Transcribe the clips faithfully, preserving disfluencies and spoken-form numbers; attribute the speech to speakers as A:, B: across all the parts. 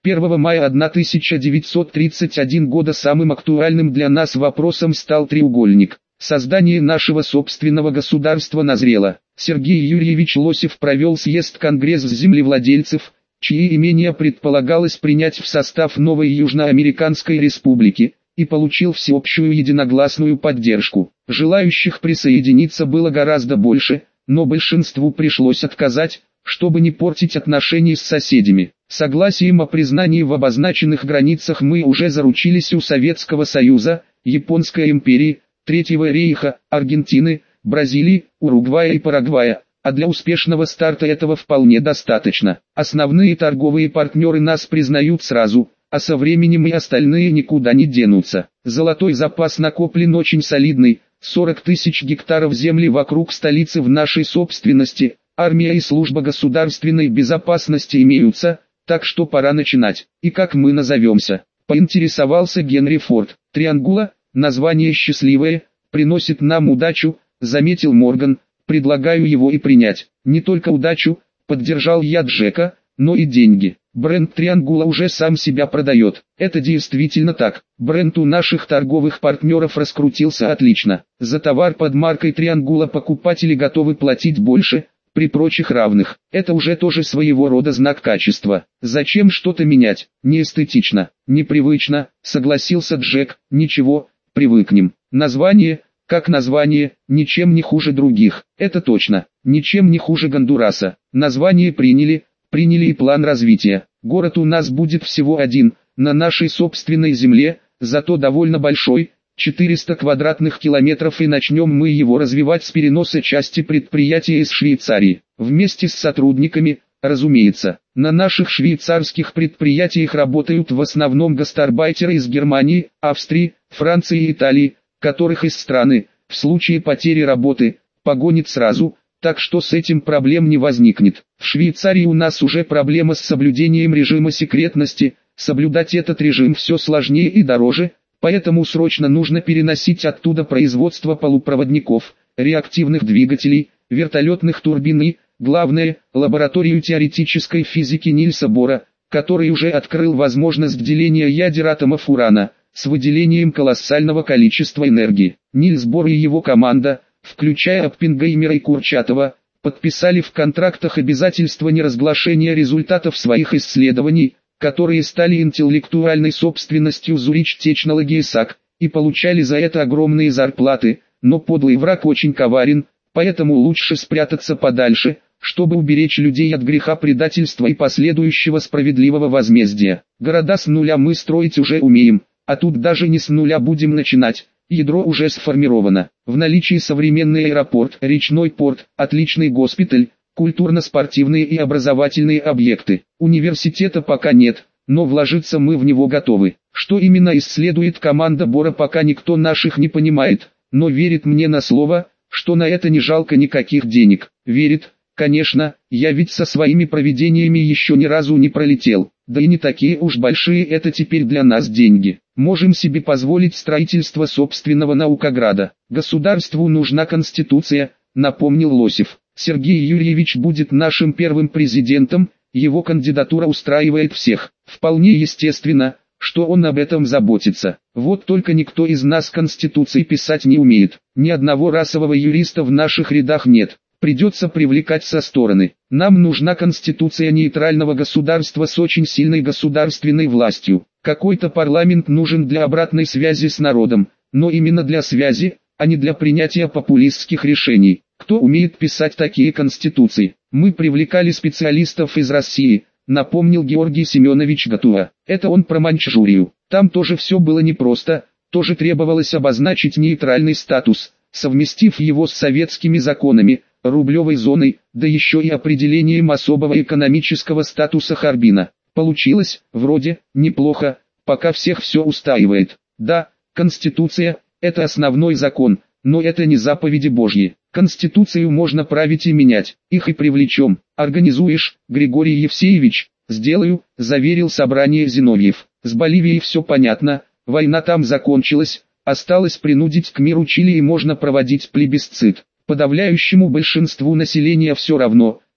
A: первого мая тысяча девятьсот тридцать первого года самым актуальным для нас вопросом стал треугольник. Создание нашего собственного государства назрело. Сергей Юрьевич Лосев провел съезд Конгресс землевладельцев, чьи имения предполагалось принять в состав новой Южноамериканской республики, и получил всеобщую единогласную поддержку. Желающих присоединиться было гораздо больше, но большинству пришлось отказать, чтобы не портить отношения с соседями. Согласием о признании в обозначенных границах мы уже заручились у Советского Союза, Японской империи, Третьего рейха, Аргентины, Бразилии, Уругвая и Парагвая, а для успешного старта этого вполне достаточно. Основные торговые партнеры нас признают сразу, а со временем и остальные никуда не денутся. Золотой запас накоплен очень солидный, сорок тысяч гектаров земли вокруг столицы в нашей собственности, армия и служба государственной безопасности имеются, так что пора начинать. И как мы назовемся? Поинтересовался Генри Форд. Триангула, название счастливое, приносит нам удачу, заметил Морган, предлагаю его и принять. Не только удачу, поддержал я Джека, но и деньги. Бренд Триангула уже сам себя продает. Это действительно так. Бренд у наших торговых партнеров раскрутился отлично. За товар под маркой Триангула покупатели готовы платить больше, при прочих равных. Это уже тоже своего рода знак качества. Зачем что-то менять? Неэстетично, непривычно, согласился Джек. Ничего, привыкнем. Название, как название, ничем не хуже других. Это точно, ничем не хуже Гондураса. Название приняли. Приняли и план развития. Город у нас будет всего один, на нашей собственной земле, зато довольно большой, четыреста квадратных километров, и начнем мы его развивать с переноса части предприятия из Швейцарии. Вместе с сотрудниками, разумеется. На наших швейцарских предприятиях работают в основном гастарбайтеры из Германии, Австрии, Франции и Италии, которых из страны, в случае потери работы, погонит сразу. Так что с этим проблем не возникнет. В Швейцарии у нас уже проблема с соблюдением режима секретности, соблюдать этот режим все сложнее и дороже, поэтому срочно нужно переносить оттуда производство полупроводников, реактивных двигателей, вертолетных турбин и, главное, лабораторию теоретической физики Нильса Бора, который уже открыл возможность деления ядер атомов урана, с выделением колоссального количества энергии. Нильс Бор и его команда, включая Оппенгеймера и Курчатова, подписали в контрактах обязательства неразглашения результатов своих исследований, которые стали интеллектуальной собственностью Zurich Technologies эй си эй си, и получали за это огромные зарплаты, но подлый враг очень коварен, поэтому лучше спрятаться подальше, чтобы уберечь людей от греха предательства и последующего справедливого возмездия. Города с нуля мы строить уже умеем, а тут даже не с нуля будем начинать. Ядро уже сформировано. В наличии современный аэропорт, речной порт, отличный госпиталь, культурно-спортивные и образовательные объекты. Университета пока нет, но вложиться мы в него готовы. Что именно исследует команда Бора, пока никто наших не понимает, но верит мне на слово, что на это не жалко никаких денег. Верит, конечно, я ведь со своими провидениями еще ни разу не пролетел. Да и не такие уж большие это теперь для нас деньги. Можем себе позволить строительство собственного наукограда. Государству нужна конституция, напомнил Лосев. Сергей Юрьевич будет нашим первым президентом, его кандидатура устраивает всех. Вполне естественно, что он об этом заботится. Вот только никто из нас конституции писать не умеет. Ни одного расового юриста в наших рядах нет. Придется привлекать со стороны. Нам нужна конституция нейтрального государства с очень сильной государственной властью. Какой-то парламент нужен для обратной связи с народом, но именно для связи, а не для принятия популистских решений. Кто умеет писать такие конституции? Мы привлекали специалистов из России, напомнил Георгий Семенович Гатуа. Это он про Маньчжурию. Там тоже все было непросто, тоже требовалось обозначить нейтральный статус, совместив его с советскими законами, рублевой зоной, да еще и определением особого экономического статуса Харбина. Получилось, вроде, неплохо, пока всех все устраивает. Да, Конституция – это основной закон, но это не заповеди Божьи. Конституцию можно править и менять, их и привлечем. Организуешь, Григорий Евсеевич? Сделаю, заверил собрание Зиновьев. С Боливией все понятно, война там закончилась, осталось принудить к миру Чили и можно проводить плебисцит. Подавляющему большинству населения все равно,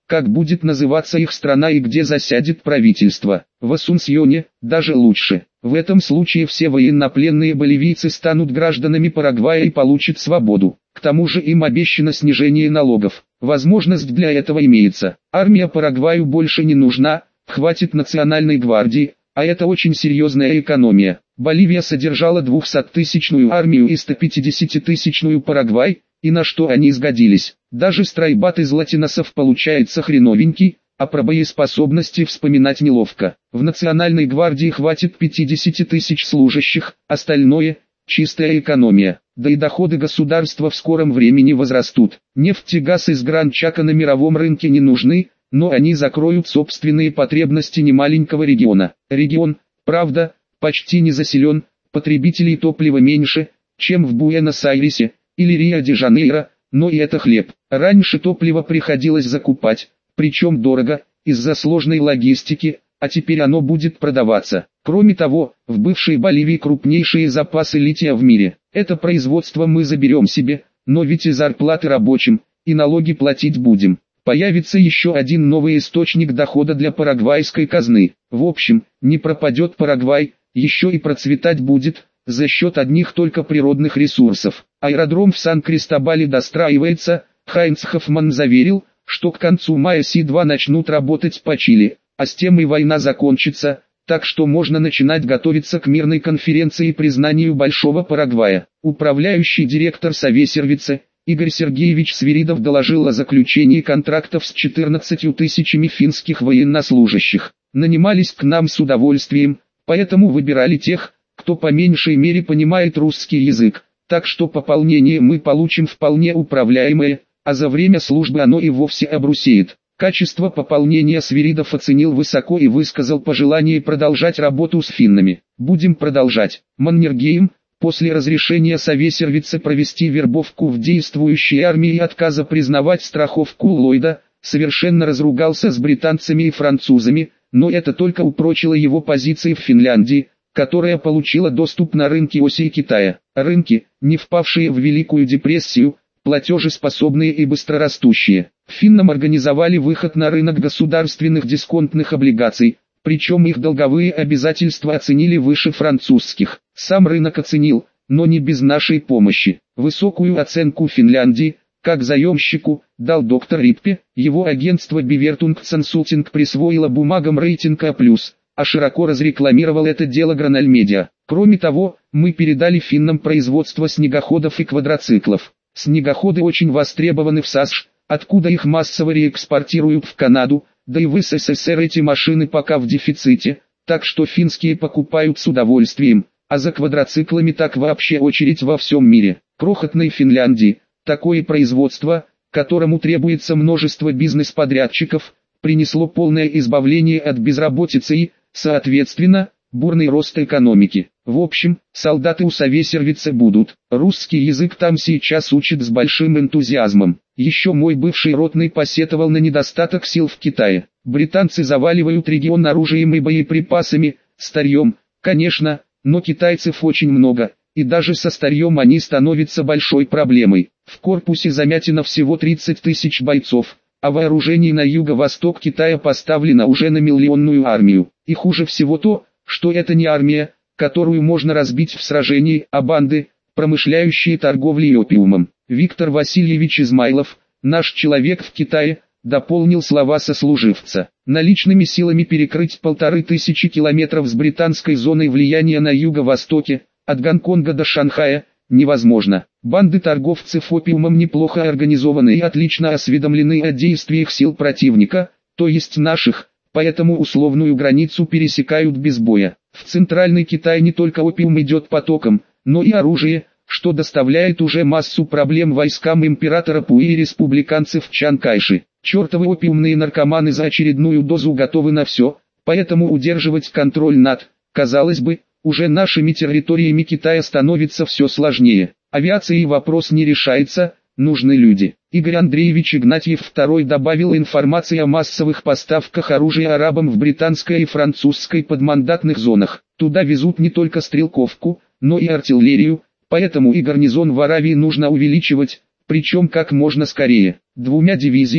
A: как будет называться их страна и где засядет правительство. В Асунсьоне, даже лучше. В этом случае все военнопленные боливийцы станут гражданами Парагвая и получат свободу. К тому же им обещано снижение налогов. Возможность для этого имеется. Армия Парагваю больше не нужна, хватит национальной гвардии, а это очень серьезная экономия. Боливия содержала двухсоттысячную армию и стопятидесятитысячную Парагвай, и на что они сгодились. Даже стройбат из латиносов получается хреновенький, а про боеспособности вспоминать неловко. В национальной гвардии хватит пятидесяти тысяч служащих, остальное – чистая экономия. Да и доходы государства в скором времени возрастут. Нефть и газ из Гранд-Чака на мировом рынке не нужны, но они закроют собственные потребности немаленького региона. Регион, правда, почти не заселен, потребителей топлива меньше, чем в Буэнос-Айресе или Рио-де-Жанейро, но и это хлеб. Раньше топливо приходилось закупать, причем дорого, из-за сложной логистики, а теперь оно будет продаваться. Кроме того, в бывшей Боливии крупнейшие запасы лития в мире. Это производство мы заберем себе, но ведь и зарплаты рабочим, и налоги платить будем. Появится еще один новый источник дохода для парагвайской казны. В общем, не пропадет Парагвай, еще и процветать будет, за счет одних только природных ресурсов. Аэродром в Сан-Кристобале достраивается, Хайнц Хоффман заверил, что к концу мая Си два начнут работать по Чили, а с тем и война закончится, так что можно начинать готовиться к мирной конференции и признанию Большого Парагвая. Управляющий директор Совесервица Игорь Сергеевич Свиридов доложил о заключении контрактов с четырнадцатью тысячами финских военнослужащих. Нанимались к нам с удовольствием, поэтому выбирали тех, кто по меньшей мере понимает русский язык, так что пополнение мы получим вполне управляемое, а за время службы оно и вовсе обрусеет. Качество пополнения Свиридов оценил высоко и высказал пожелание продолжать работу с финнами. Будем продолжать. Маннергейм, после разрешения Совесервица провести вербовку в действующей армии и отказа признавать страховку Ллойда, совершенно разругался с британцами и французами, но это только упрочило его позиции в Финляндии, которая получила доступ на рынки оси Китая. Рынки, не впавшие в Великую депрессию, платежеспособные и быстрорастущие. Финнам организовали выход на рынок государственных дисконтных облигаций, причем их долговые обязательства оценили выше французских. Сам рынок оценил, но не без нашей помощи. Высокую оценку Финляндии, как заемщику, дал доктор Риппе, его агентство Биверtung Consulting присвоило бумагам рейтинг А+, а широко разрекламировал это дело Граноль Медиа. Кроме того, мы передали финнам производство снегоходов и квадроциклов. Снегоходы очень востребованы в САСШ, откуда их массово реэкспортируют в Канаду, да и в СССР эти машины пока в дефиците, так что финские покупают с удовольствием, а за квадроциклами так вообще очередь во всем мире. Крохотной Финляндии, такое производство, которому требуется множество бизнес-подрядчиков, принесло полное избавление от безработицы и, соответственно, бурный рост экономики. В общем, солдаты у Совесервица будут. Русский язык там сейчас учат с большим энтузиазмом. Еще мой бывший ротный посетовал на недостаток сил в Китае. Британцы заваливают регион оружием и боеприпасами, старьем, конечно, но китайцев очень много, и даже со старьем они становятся большой проблемой. В корпусе Замятина всего тридцать тысяч бойцов, а вооружений на юго-восток Китая поставлено уже на миллионную армию. И хуже всего то, что это не армия, которую можно разбить в сражении, а банды, промышляющие торговлей опиумом. Виктор Васильевич Измайлов, наш человек в Китае, дополнил слова сослуживца. Наличными силами перекрыть полторы тысячи километров с британской зоной влияния на юго-востоке, от Гонконга до Шанхая, невозможно. Банды торговцев опиумом неплохо организованы и отлично осведомлены о действиях сил противника, то есть наших, поэтому условную границу пересекают без боя. В центральный Китай не только опиум идет потоком, но и оружие, что доставляет уже массу проблем войскам императора Пуи и республиканцев Чан Кайши. Чертовы опиумные наркоманы за очередную дозу готовы на все, поэтому удерживать контроль над, казалось бы, уже нашими территориями Китая становится все сложнее. Авиацией вопрос не решается, нужны люди. Игорь Андреевич Игнатьев второй добавил информации о массовых поставках оружия арабам в британской и французской подмандатных зонах. Туда везут не только стрелковку, но и артиллерию, поэтому и гарнизон в Аравии нужно увеличивать, причем как можно скорее. Двумя дивизиями,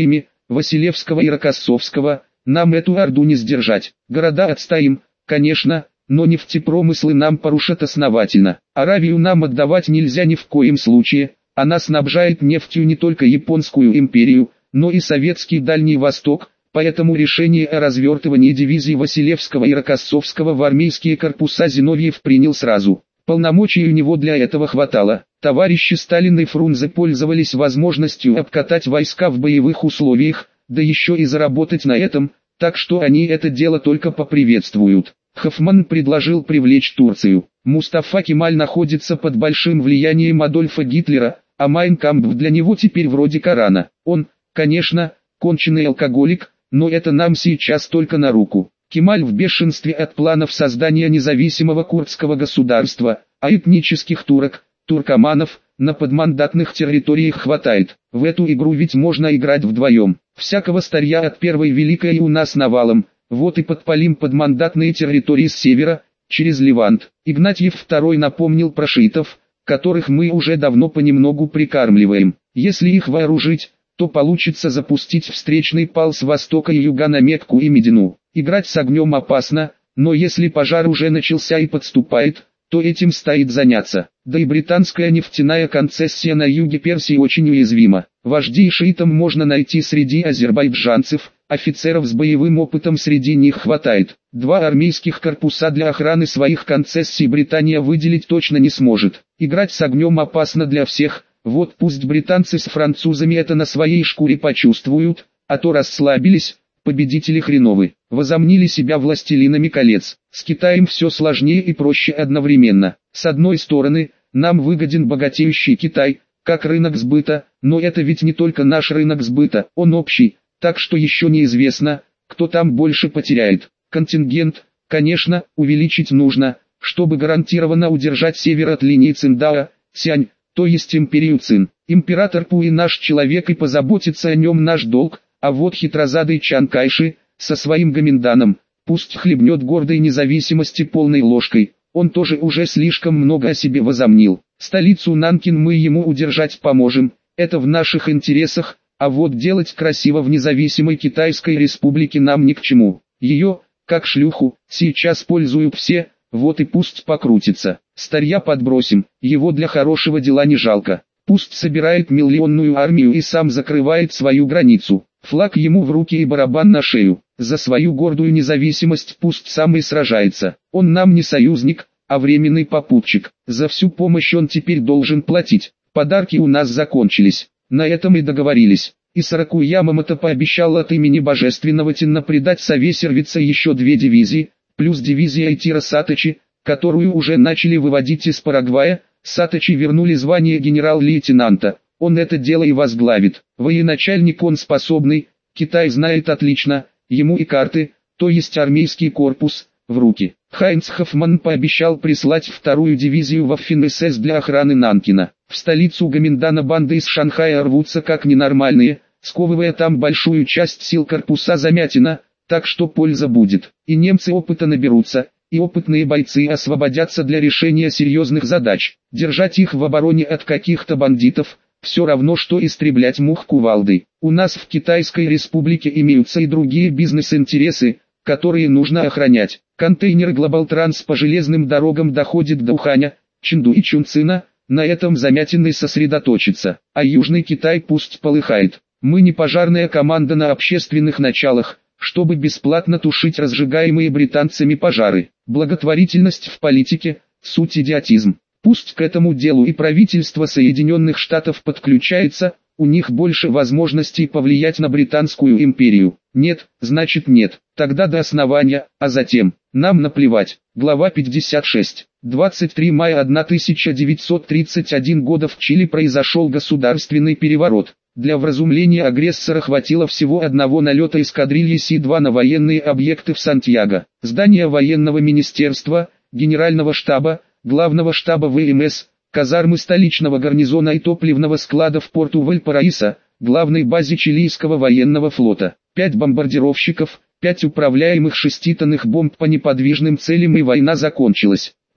A: Василевского и Рокоссовского, нам эту орду не сдержать. Города отстоим, конечно, но нефтепромыслы нам порушат основательно. Аравию нам отдавать нельзя ни в коем случае, она снабжает нефтью не только Японскую империю, но и Советский Дальний Восток, поэтому решение о развертывании дивизий Василевского и Рокоссовского в армейские корпуса Зиновьев принял сразу. Полномочий у него для этого хватало. Товарищи Сталин и Фрунзе пользовались возможностью обкатать войска в боевых условиях, да еще и заработать на этом, так что они это дело только поприветствуют. Хоффман предложил привлечь Турцию. Мустафа Кемаль находится под большим влиянием Адольфа Гитлера, а Майн Кампф для него теперь вроде Корана. Он, конечно, конченый алкоголик, но это нам сейчас только на руку. Кемаль в бешенстве от планов создания независимого курдского государства, а этнических турок, туркоманов, на подмандатных территориях хватает. В эту игру ведь можно играть вдвоем. Всякого старья от первой великой у нас навалом, вот и подпалим подмандатные территории с севера, через Левант. Игнатьев второй напомнил про шиитов, которых мы уже давно понемногу прикармливаем. Если их вооружить, то получится запустить встречный пал с востока и юга на Мекку и Медину. Играть с огнем опасно, но если пожар уже начался и подступает, то этим стоит заняться. Да и британская нефтяная концессия на юге Персии очень уязвима. Вождей шиитам можно найти среди азербайджанцев, офицеров с боевым опытом среди них хватает. Два армейских корпуса для охраны своих концессий Британия выделить точно не сможет. Играть с огнем опасно для всех, вот пусть британцы с французами это на своей шкуре почувствуют, а то расслабились. Победители хреновы, возомнили себя властелинами колец. С Китаем все сложнее и проще одновременно. С одной стороны, нам выгоден богатеющий Китай, как рынок сбыта, но это ведь не только наш рынок сбыта, он общий, так что еще неизвестно, кто там больше потеряет. Контингент, конечно, увеличить нужно, чтобы гарантированно удержать север от линии Циндао, Цянь, то есть империю Цин. Император Пуи наш человек и позаботится о нем наш долг. А вот хитрозадый Чан Кайши, со своим Гоминданом, пусть хлебнет гордой независимости полной ложкой, он тоже уже слишком много о себе возомнил. Столицу Нанкин мы ему удержать поможем, это в наших интересах, а вот делать красиво в независимой Китайской республике нам ни к чему. Ее, как шлюху, сейчас пользуют все, вот и пусть покрутится. Старья подбросим, его для хорошего дела не жалко. Пусть собирает миллионную армию и сам закрывает свою границу. Флаг ему в руки и барабан на шею. За свою гордую независимость пусть сам и сражается. Он нам не союзник, а временный попутчик. За всю помощь он теперь должен платить. Подарки у нас закончились. На этом и договорились. И Сороку Ямамото пообещал от имени Божественного Тинна придать Сове Сервица еще две дивизии, плюс дивизия Айтира Саточи, которую уже начали выводить из Парагвая. Саточи вернули звание генерал-лейтенанта. Он это дело и возглавит. Военачальник он способный, Китай знает отлично, ему и карты, то есть армейский корпус, в руки. Хайнц Хоффман пообещал прислать вторую дивизию Waffen-эс эс для охраны Нанкина. В столицу Гоминдана банды из Шанхая рвутся как ненормальные, сковывая там большую часть сил корпуса Замятина, так что польза будет. И немцы опыта наберутся, и опытные бойцы освободятся для решения серьезных задач. Держать их в обороне от каких-то бандитов – все равно, что истреблять мух кувалдой. У нас в Китайской республике имеются и другие бизнес-интересы, которые нужно охранять. Контейнер Global Trans по железным дорогам доходит до Уханя, Чэнду и Чунцина, на этом Замятин сосредоточится. А Южный Китай пусть полыхает. Мы не пожарная команда на общественных началах, чтобы бесплатно тушить разжигаемые британцами пожары. Благотворительность в политике – суть идиотизм. Пусть к этому делу и правительство Соединенных Штатов подключается, у них больше возможностей повлиять на Британскую империю. Нет, значит нет, тогда до основания, а затем, нам наплевать. Глава пятьдесят шесть. двадцать третьего мая тысяча девятьсот тридцать первого года в Чили произошел государственный переворот. Для вразумления агрессора хватило всего одного налета эскадрильи Си два на военные объекты в Сантьяго. Здание военного министерства, генерального штаба, главного штаба ВМС, казармы столичного гарнизона и топливного склада в порту Вальпараисо, главной базе чилийского военного флота. Пять бомбардировщиков, пять управляемых шеститонных бомб по неподвижным целям и война закончилась.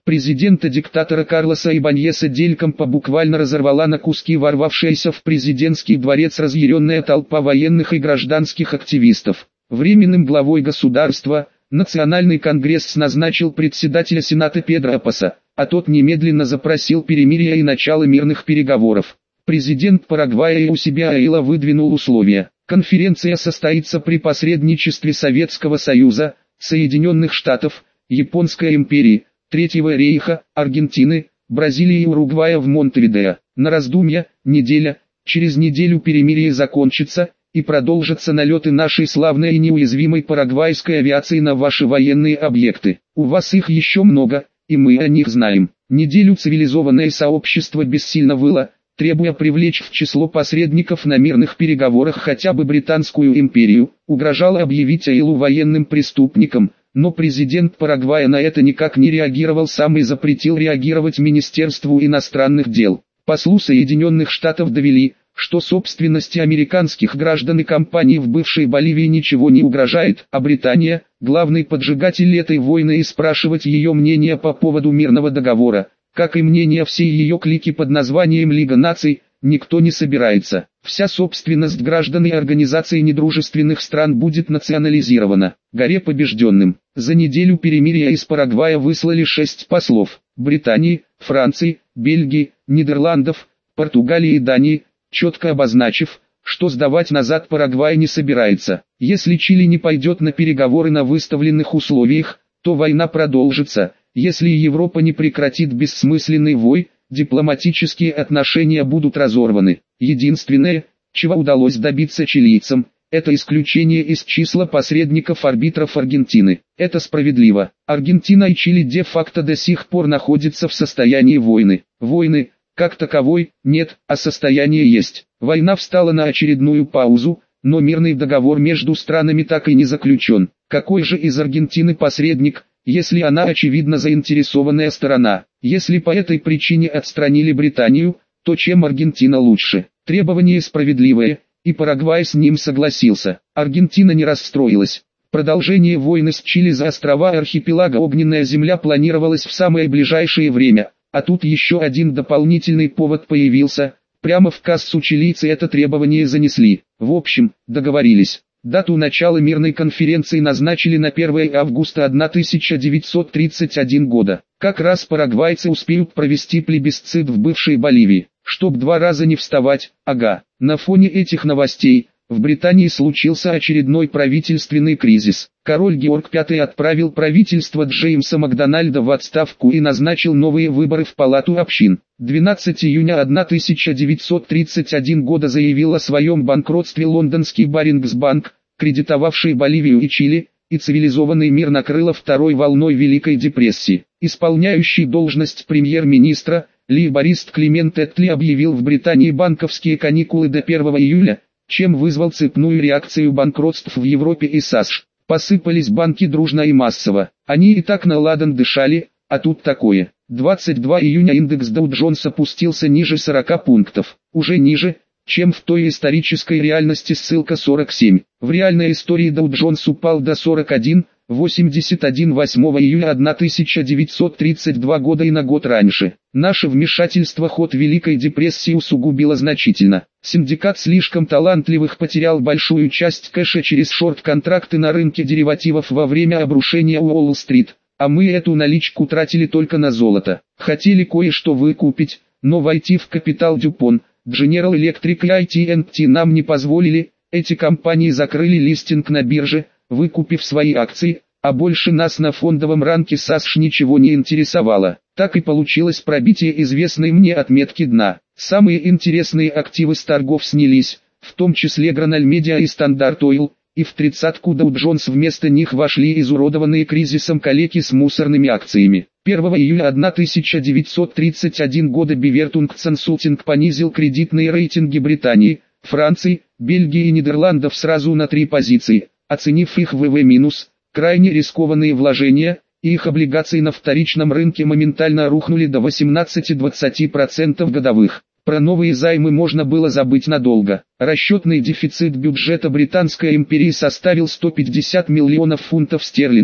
A: Президента-диктатора Карлоса Ибаньеса Дель Кампо буквально разорвала на куски ворвавшаяся в президентский дворец разъяренная толпа военных и гражданских активистов. Временным главой государства Национальный конгресс назначил председателя Сената Педро Апоса, а тот немедленно запросил перемирия и начало мирных переговоров. Президент Парагвая у себя Аила выдвинул условия. Конференция состоится при посредничестве Советского Союза, Соединенных Штатов, Японской империи, Третьего рейха, Аргентины, Бразилии и Уругвая в Монтевидео. На раздумья, неделя, через неделю перемирие закончится, и продолжатся налеты нашей славной и неуязвимой парагвайской авиации на ваши военные объекты. У вас их еще много, и мы о них знаем. Неделю цивилизованное сообщество бессильно выло, требуя привлечь в число посредников на мирных переговорах хотя бы Британскую империю, угрожало объявить Аилу военным преступником, но президент Парагвая на это никак не реагировал, сам и запретил реагировать Министерству иностранных дел. Послу Соединенных Штатов довели, что собственности американских граждан и компаний в бывшей Боливии ничего не угрожает, а Британия, главный поджигатель этой войны, и спрашивать ее мнение по поводу мирного договора, как и мнение всей ее клики под названием Лига наций, никто не собирается. Вся собственность граждан и организаций недружественных стран будет национализирована. Горе побежденным. За неделю перемирия из Парагвая выслали шесть послов: Британии, Франции, Бельгии, Нидерландов, Португалии и Дании, четко обозначив, что сдавать назад Парагвай не собирается. Если Чили не пойдет на переговоры на выставленных условиях, то война продолжится. Если Европа не прекратит бессмысленный вой, дипломатические отношения будут разорваны. Единственное, чего удалось добиться чилийцам, это исключение из числа посредников-арбитров Аргентины. Это справедливо. Аргентина и Чили де-факто до сих пор находятся в состоянии войны. Войны, как таковой, нет, а состояние есть. Война встала на очередную паузу, но мирный договор между странами так и не заключен. Какой же из Аргентины посредник, если она очевидно заинтересованная сторона? Если по этой причине отстранили Британию, то чем Аргентина лучше? Требование справедливое, и Парагвай с ним согласился. Аргентина не расстроилась. Продолжение войны с Чили за острова архипелага Огненная земля планировалось в самое ближайшее время, а тут еще один дополнительный повод появился. Прямо в кассу чилийцы это требование занесли. В общем, договорились. Дату начала мирной конференции назначили на первое августа тысяча девятьсот тридцать первого года. Как раз парагвайцы успеют провести плебисцит в бывшей Боливии, чтоб два раза не вставать. Ага. На фоне этих новостей в Британии случился очередной правительственный кризис. Король Георг Пятый отправил правительство Джеймса Макдональда в отставку и назначил новые выборы в Палату общин. двенадцатого июня тысяча девятьсот тридцать первого года заявил о своем банкротстве лондонский Барингс-банк, кредитовавший Боливию и Чили, и цивилизованный мир накрыло второй волной Великой депрессии. Исполняющий должность премьер-министра, лейборист Климент Этли объявил в Британии банковские каникулы до первого июля, чем вызвал цепную реакцию банкротств в Европе и САСШ. Посыпались банки дружно и массово. Они и так на ладан дышали, а тут такое. двадцать второго июня индекс Dow Jones опустился ниже сорока пунктов. Уже ниже, чем в той исторической реальности, ссылка сорок семь. В реальной истории Dow Jones упал до сорок один, восемьдесят один восьмого июля тысяча девятьсот тридцать второго года и на год раньше. Наше вмешательство ход Великой депрессии усугубило значительно. Синдикат слишком талантливых потерял большую часть кэша через шорт-контракты на рынке деривативов во время обрушения Уолл-стрит, а мы эту наличку тратили только на золото. Хотели кое-что выкупить, но войти в капитал Дюпон, General Electric и ай ти энд ти нам не позволили. Эти компании закрыли листинг на бирже, выкупив свои акции, а больше нас на фондовом рынке САСШ ничего не интересовало. Так и получилось пробитие известной мне отметки дна. Самые интересные активы с торгов снялись, в том числе Granal Media и Standard Oil, и в тридцатку Dow Jones вместо них вошли изуродованные кризисом коллеги с мусорными акциями. первого июля тысяча девятьсот тридцать первого года Bevertung Consulting понизил кредитные рейтинги Британии, Франции, Бельгии и Нидерландов сразу на три позиции, оценив их вэ вэ-, крайне рискованные вложения, и их облигации на вторичном рынке моментально рухнули до восемнадцати-двадцати процентов годовых. Про новые займы можно было забыть надолго. Расчетный дефицит бюджета Британской империи составил сто пятьдесят миллионов фунтов стерлингов,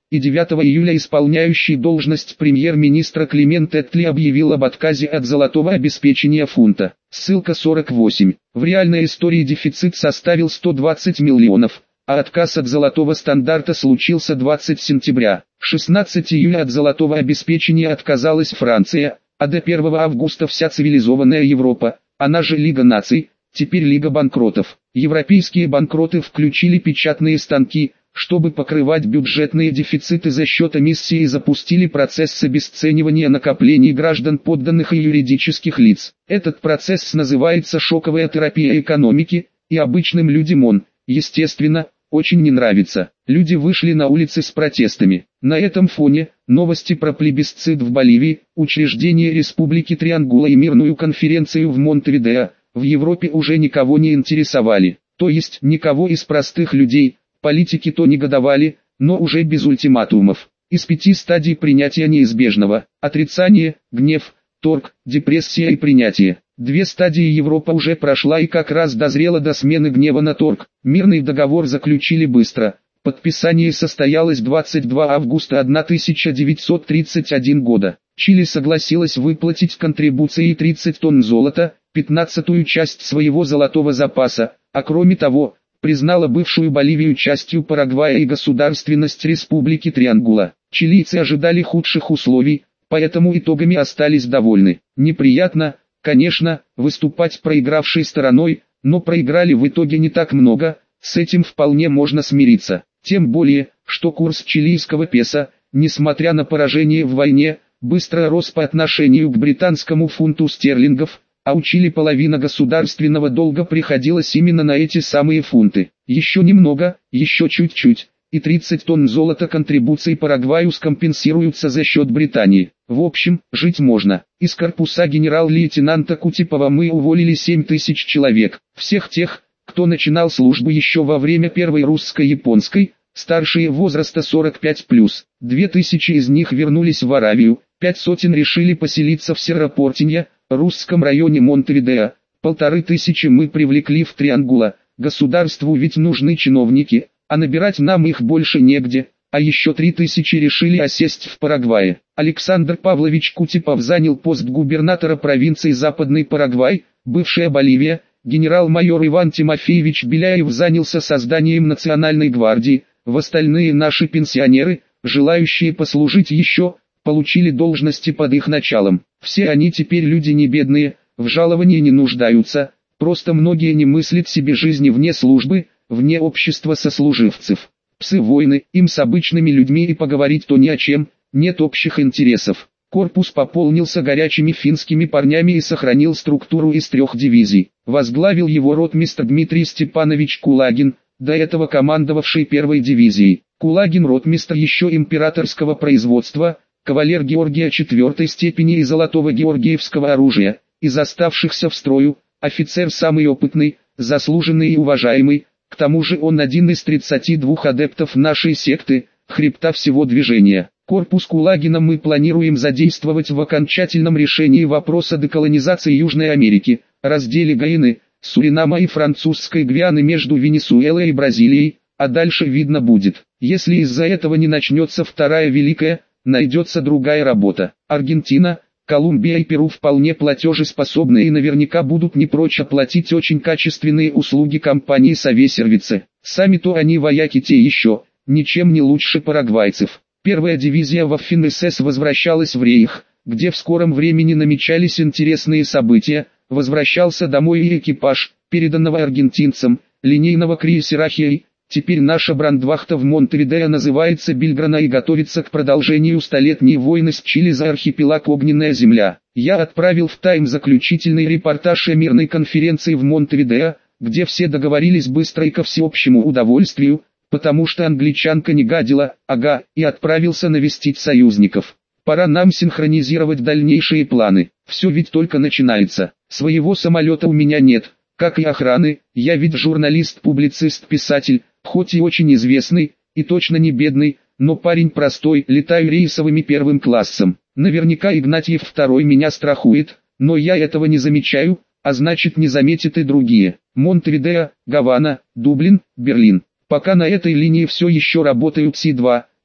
A: и девятого июля исполняющий должность премьер-министра Климент Этли объявил об отказе от золотого обеспечения фунта. Ссылка сорок восемь. В реальной истории дефицит составил сто двадцать миллионов, а отказ от золотого стандарта случился двадцатого сентября. шестнадцатого июля от золотого обеспечения отказалась Франция, а до первого августа вся цивилизованная Европа, она же Лига наций, теперь Лига банкротов. Европейские банкроты включили печатные станки, чтобы покрывать бюджетные дефициты за счет эмиссии, и запустили процесс обесценивания накоплений граждан, подданных и юридических лиц. Этот процесс называется шоковая терапия экономики, и обычным людям он, естественно, очень не нравится. Люди вышли на улицы с протестами. На этом фоне новости про плебисцит в Боливии, учреждение Республики Триангула и мирную конференцию в Монтевидео в Европе уже никого не интересовали. То есть никого из простых людей. Политики то негодовали, но уже без ультиматумов. Из пяти стадий принятия неизбежного: отрицание, гнев, торг, депрессия и принятие. Две стадии Европа уже прошла и как раз дозрела до смены гнева на торг. Мирный договор заключили быстро. Подписание состоялось двадцатого второго августа тысяча девятьсот тридцать первого года. Чили согласилась выплатить контрибуции тридцать тонн золота, пятнадцатую часть своего золотого запаса, а кроме того, признала бывшую Боливию частью Парагвая и государственность Республики Триангула. Чилийцы ожидали худших условий, поэтому итогами остались довольны. Неприятно, конечно, выступать проигравшей стороной, но проиграли в итоге не так много, с этим вполне можно смириться. Тем более, что курс чилийского песо, несмотря на поражение в войне, быстро рос по отношению к британскому фунту стерлингов, а у Чили половина государственного долга приходилась именно на эти самые фунты. Еще немного, еще чуть-чуть, и тридцать тонн золота контрибуций Парагваю скомпенсируются за счет Британии. В общем, жить можно. Из корпуса генерал-лейтенанта Кутипова мы уволили семь тысяч человек. Всех тех, кто начинал службу еще во время Первой русско-японской, старшие возраста сорок пять плюс. Две тысячи из них вернулись в Аравию, пять сотен решили поселиться в Серропортинье, русском районе Монтевидео, полторы тысячи мы привлекли в Триангула. Государству ведь нужны чиновники, а набирать нам их больше негде, а еще три тысячи решили осесть в Парагвае. Александр Павлович Кутипов занял пост губернатора провинции Западный Парагвай, бывшая Боливия. Генерал-майор Иван Тимофеевич Беляев занялся созданием Национальной гвардии. В остальные наши пенсионеры, желающие послужить еще, получили должности под их началом. Все они теперь люди не бедные, в жаловании не нуждаются, просто многие не мыслят себе жизни вне службы, вне общества сослуживцев. Псы войны, им с обычными людьми и поговорить то ни о чем, нет общих интересов. Корпус пополнился горячими финскими парнями и сохранил структуру из трех дивизий. Возглавил его ротмистр Дмитрий Степанович Кулагин, до этого командовавший первой дивизией. Кулагин ротмистр еще императорского производства, кавалер Георгия четвертой степени и золотого георгиевского оружия, из оставшихся в строю, офицер самый опытный, заслуженный и уважаемый, к тому же он один из тридцати двух адептов нашей секты, хребта всего движения. Корпус Кулагина мы планируем задействовать в окончательном решении вопроса деколонизации Южной Америки, разделе Гайаны, Суринама и французской Гвианы между Венесуэлой и Бразилией, а дальше видно будет. Если из-за этого не начнется вторая великая, найдется другая работа. Аргентина, Колумбия и Перу вполне платежеспособны и наверняка будут не прочь оплатить очень качественные услуги компании Совесервице. Сами-то они вояки те еще, ничем не лучше парагвайцев. Первая дивизия Waffen-эс эс возвращалась в Рейх, где в скором времени намечались интересные события. Возвращался домой и экипаж, переданного аргентинцам, линейного крейсера Хей. Теперь наша брандвахта в Монтевидео называется Бельграна и готовится к продолжению столетней войны с Чили за архипелаг Огненная Земля. Я отправил в Тайм заключительный репортаж о мирной конференции в Монтевидео, где все договорились быстро и ко всеобщему удовольствию, потому что англичанка не гадила, ага, и отправился навестить союзников. Пора нам синхронизировать дальнейшие планы, все ведь только начинается. Своего самолета у меня нет, как и охраны, я ведь журналист-публицист-писатель, хоть и очень известный, и точно не бедный, но парень простой, летаю рейсовыми первым классом. Наверняка Игнатьев второй меня страхует, но я этого не замечаю, а значит не заметят и другие. Монтевидео, Гавана, Дублин, Берлин. Пока на этой линии все еще работают Си два,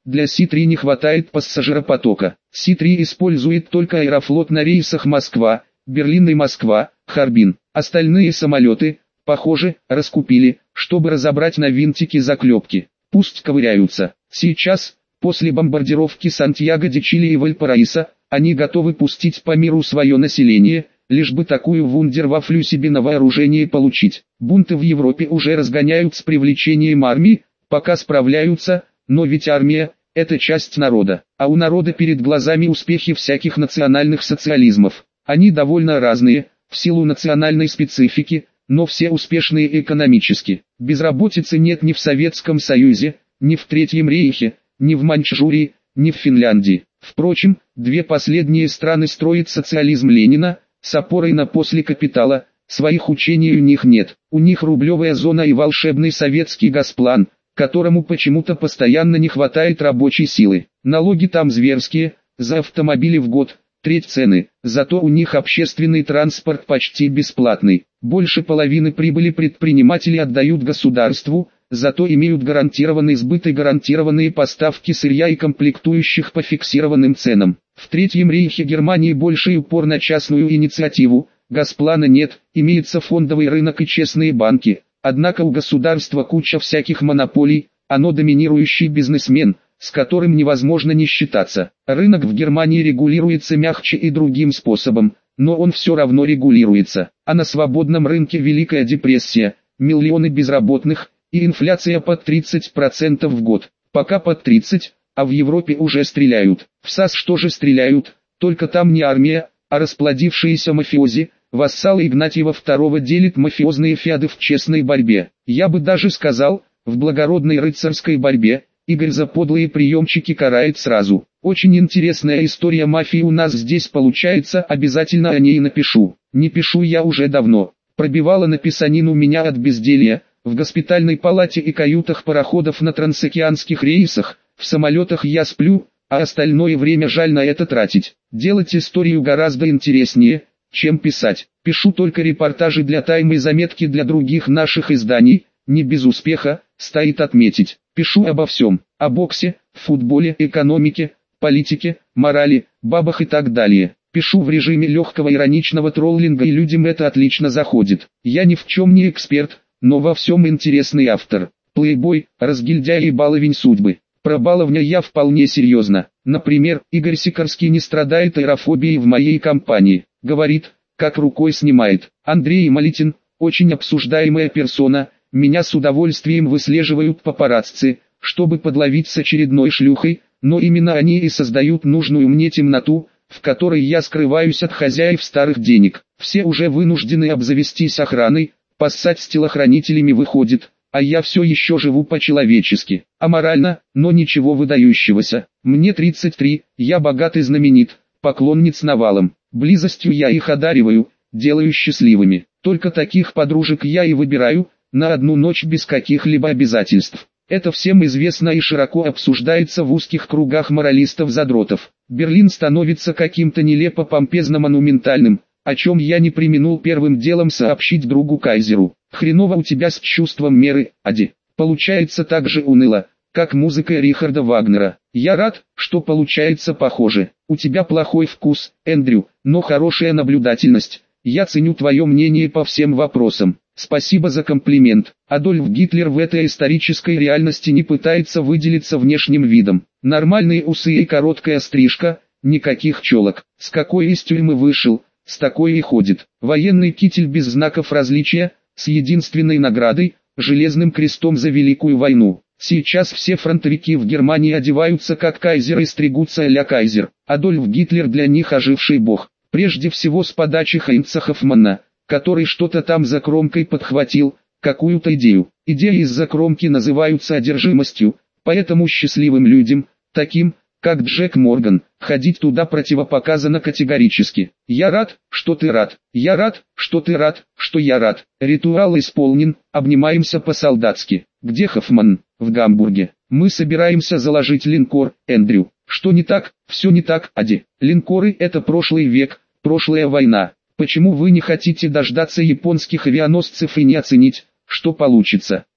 A: для Си три не хватает пассажиропотока. Си три использует только Аэрофлот на рейсах Москва, Берлин и Москва, Харбин. Остальные самолеты, похоже, раскупили, чтобы разобрать на винтики заклепки. Пусть ковыряются. Сейчас, после бомбардировки Сантьяго-де-Чили и Вальпараисо, они готовы пустить по миру свое население, лишь бы такую вундервафлю себе на вооружение получить. Бунты в Европе уже разгоняют с привлечением армии, пока справляются, но ведь армия – это часть народа, а у народа перед глазами успехи всяких национальных социализмов. Они довольно разные, в силу национальной специфики, но все успешные экономически. Безработицы нет ни в Советском Союзе, ни в Третьем Рейхе, ни в Маньчжурии, ни в Финляндии. Впрочем, две последние страны строят социализм Ленина, с опорой на после капитала, своих учений у них нет. У них рублевая зона и волшебный советский госплан, которому почему-то постоянно не хватает рабочей силы. Налоги там зверские, за автомобили в год, треть цены, зато у них общественный транспорт почти бесплатный. Больше половины прибыли предприниматели отдают государству, зато имеют гарантированный сбыт и гарантированные поставки сырья и комплектующих по фиксированным ценам. В Третьем Рейхе Германии больший упор на частную инициативу, госплана нет, имеется фондовый рынок и честные банки, однако у государства куча всяких монополий, оно доминирующий бизнесмен, с которым невозможно не считаться. Рынок в Германии регулируется мягче и другим способом, но он все равно регулируется. А на свободном рынке Великая депрессия, миллионы безработных и инфляция под тридцать процентов в год. Пока под тридцать, а в Европе уже стреляют. В САС что же стреляют, только там не армия, а расплодившиеся мафиози. Вассалы Игнатьева второго делит мафиозные фиады в честной борьбе. Я бы даже сказал, в благородной рыцарской борьбе. Игорь за подлые приемчики карает сразу. Очень интересная история мафии у нас здесь получается, обязательно о ней напишу. Не пишу я уже давно. Пробивала на писанину меня от безделья, в госпитальной палате и каютах пароходов на трансокеанских рейсах, в самолетах я сплю, а остальное время жаль на это тратить. Делать историю гораздо интереснее, чем писать. Пишу только репортажи для Тайм и заметки для других наших изданий, не без успеха, стоит отметить. Пишу обо всем, о боксе, футболе, экономике, политике, морали, бабах и так далее. Пишу в режиме легкого ироничного троллинга и людям это отлично заходит. Я ни в чем не эксперт, но во всем интересный автор. Плейбой, разгильдяй и баловень судьбы. Про баловня я вполне серьезно. Например, Игорь Сикорский не страдает аэрофобией в моей компании. Говорит, как рукой снимает. Андрей Малитин, очень обсуждаемая персона, меня с удовольствием выслеживают папарацци, чтобы подловить с очередной шлюхой, но именно они и создают нужную мне темноту, в которой я скрываюсь от хозяев старых денег. Все уже вынуждены обзавестись охраной, поссать с телохранителями выходит, а я все еще живу по-человечески. Аморально, но ничего выдающегося. Мне тридцать три, я богат и знаменит, поклонниц навалом. Близостью я их одариваю, делаю счастливыми. Только таких подружек я и выбираю, на одну ночь без каких-либо обязательств. Это всем известно и широко обсуждается в узких кругах моралистов-задротов. Берлин становится каким-то нелепо помпезно-монументальным, о чем я не преминул первым делом сообщить другу Кайзеру. Хреново у тебя с чувством меры, Ади. Получается так же уныло, как музыка Рихарда Вагнера. Я рад, что получается похоже. У тебя плохой вкус, Эндрю, но хорошая наблюдательность. Я ценю твое мнение по всем вопросам. Спасибо за комплимент. Адольф Гитлер в этой исторической реальности не пытается выделиться внешним видом. Нормальные усы и короткая стрижка, никаких челок. С какой из тюрьмы вышел, с такой и ходит. Военный китель без знаков различия, с единственной наградой, железным крестом за Великую войну. Сейчас все фронтовики в Германии одеваются как кайзер и стригутся а-ля кайзер. Адольф Гитлер для них оживший бог. Прежде всего с подачи Хайнца Хоффмана, который что-то там за кромкой подхватил, какую-то идею. Идеи из-за кромки называются одержимостью, поэтому счастливым людям, таким, как Джек Морган, ходить туда противопоказано категорически. Я рад, что ты рад. Я рад, что ты рад, что я рад. Ритуал исполнен, обнимаемся по-солдатски. Где Хоффман? В Гамбурге. Мы собираемся заложить линкор, Эндрю. Что не так? Все не так, Ади. Линкоры — это прошлый век, прошлая война. Почему вы не хотите дождаться японских авианосцев и не оценить, что получится?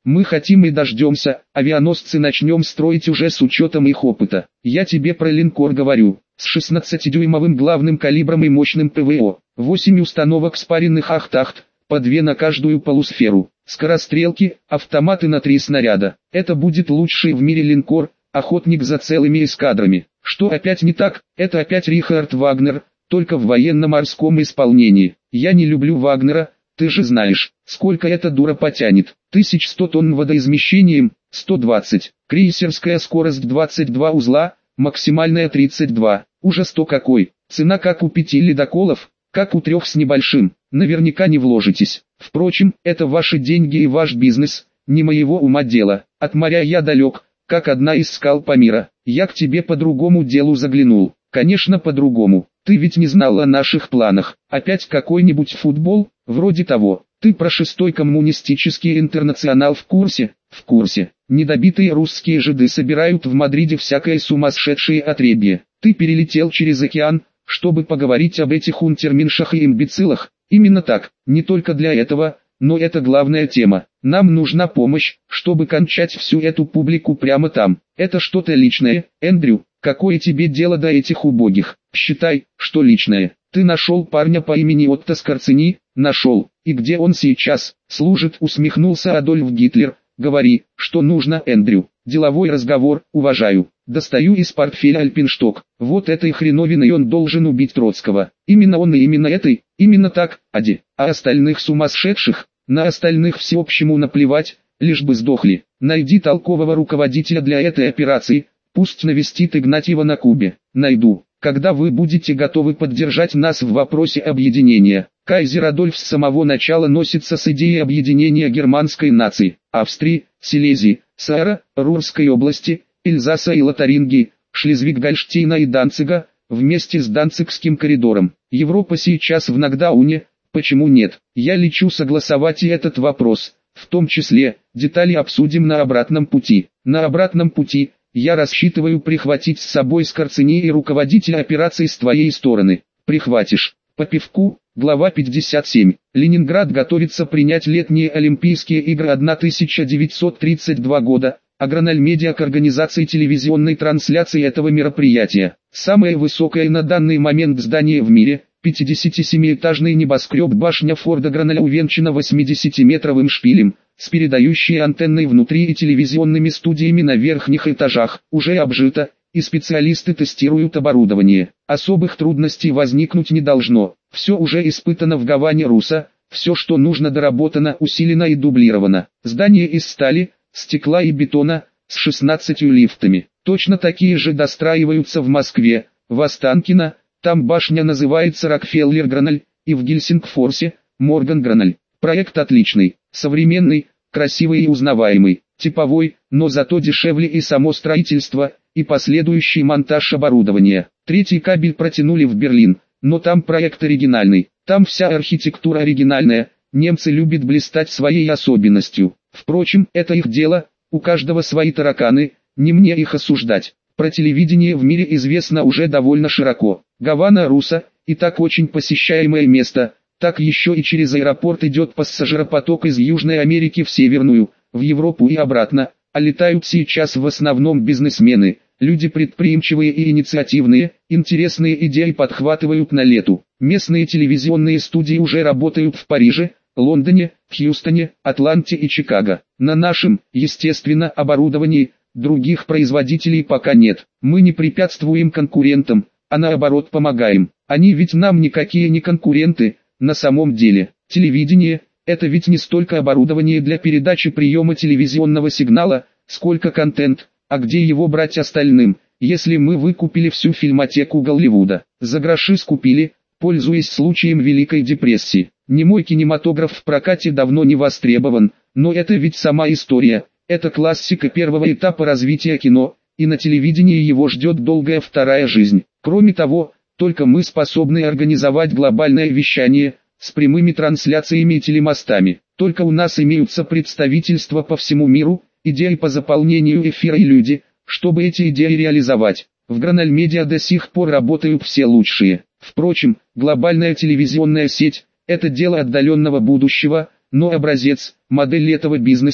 A: Мы хотим и дождемся, авианосцы начнем строить уже с учетом их опыта. Я тебе про линкор говорю, с шестнадцатидюймовым главным калибром и мощным ПВО, восемь установок спаренных ахтахт, по две на каждую полусферу, скорострелки, автоматы на три снаряда. Это будет лучший в мире линкор, охотник за целыми эскадрами. Что опять не так, это опять Рихард Вагнер, только в военно-морском исполнении. Я не люблю Вагнера, ты же знаешь, сколько эта дура потянет. тысяча сто тонн водоизмещением, сто двадцать. Крейсерская скорость двадцать два узла, максимальная тридцать два. Ужас то какой. Цена как у пяти ледоколов, как у трех с небольшим. Наверняка не вложитесь. Впрочем, это ваши деньги и ваш бизнес, не моего ума дело. От моря я далек, как одна из скал Памира. Я к тебе по другому делу заглянул. Конечно, по-другому. Ты ведь не знал о наших планах. Опять какой-нибудь футбол, вроде того. Ты про шестой коммунистический интернационал в курсе? В курсе. Недобитые русские жиды собирают в Мадриде всякое сумасшедшее отребье. Ты перелетел через океан, чтобы поговорить об этих унтерменшах и имбецилах. Именно так. Не только для этого, но это главная тема. Нам нужна помощь, чтобы кончать всю эту публику прямо там. Это что-то личное, Эндрю. Какое тебе дело до этих убогих? Считай, что личное. Ты нашел парня по имени Отто Скорцени? Нашел. И где он сейчас? Служит, усмехнулся Адольф Гитлер. Говори, что нужно, Эндрю. Деловой разговор, уважаю. Достаю из портфеля альпиншток. Вот этой хреновиной он должен убить Троцкого. Именно он и именно этой, именно так, Ади. А остальных сумасшедших? На остальных всеобщему наплевать, лишь бы сдохли. Найди толкового руководителя для этой операции. Пусть навестит Игнатьева на Кубе. Найду. Когда вы будете готовы поддержать нас в вопросе объединения? Кайзер Адольф с самого начала носится с идеей объединения германской нации, Австрии, Силезии, Саара, Рурской области, Эльзаса и Лотарингии, Шлезвиг-Гольштейна и Данцига, вместе с Данцигским коридором. Европа сейчас в нокдауне, почему нет? Я лечу согласовать и этот вопрос, в том числе, детали обсудим на обратном пути. На обратном пути, я рассчитываю прихватить с собой Скорцени и руководителя операции с твоей стороны. Прихватишь. По пивку, глава пятьдесят семь. Ленинград готовится принять летние Олимпийские игры тысяча девятьсот тридцать два года. Агрональ Медиа к организации телевизионной трансляции этого мероприятия. Самое высокое на данный момент здание в мире, пятидесятисемиэтажный небоскреб башня Форда Граналь увенчана восьмидесятиметровым шпилем, с передающей антенной внутри и телевизионными студиями на верхних этажах, уже обжито, и специалисты тестируют оборудование. Особых трудностей возникнуть не должно. Все уже испытано в Гаване Руса, все что нужно доработано, усилено и дублировано. Здание из стали, стекла и бетона, с шестнадцатью лифтами. Точно такие же достраиваются в Москве, в Останкино, там башня называется Рокфеллер Граналь, и в Гельсингфорсе, Морган Граналь. Проект отличный, современный, красивый и узнаваемый, типовой, но зато дешевле и само строительство, и последующий монтаж оборудования. Третий кабель протянули в Берлин, но там проект оригинальный, там вся архитектура оригинальная, немцы любят блистать своей особенностью. Впрочем, это их дело, у каждого свои тараканы, не мне их осуждать. Про телевидение в мире известно уже довольно широко. Гавана Руса, и так очень посещаемое место, так еще и через аэропорт идет пассажиропоток из Южной Америки в Северную, в Европу и обратно, а летают сейчас в основном бизнесмены, люди предприимчивые и инициативные, интересные идеи подхватывают на лету. Местные телевизионные студии уже работают в Париже, Лондоне, Хьюстоне, Атланте и Чикаго. На нашем, естественно, оборудовании, других производителей пока нет. Мы не препятствуем конкурентам, а наоборот помогаем. Они ведь нам никакие не конкуренты, на самом деле. Телевидение – это ведь не столько оборудование для передачи приема телевизионного сигнала, сколько контент, а где его брать остальным, если мы выкупили всю фильмотеку Голливуда. За гроши скупили, пользуясь случаем Великой депрессии. Немой кинематограф в прокате давно не востребован, но это ведь сама история, это классика первого этапа развития кино, и на телевидении его ждет долгая вторая жизнь. Кроме того, только мы способны организовать глобальное вещание, с прямыми трансляциями и телемостами. Только у нас имеются представительства по всему миру, идеи по заполнению эфира и люди, чтобы эти идеи реализовать. В Граналь Медиа до сих пор работают все лучшие. Впрочем, глобальная телевизионная сеть – это дело отдаленного будущего, но образец, модель этого бизнеса,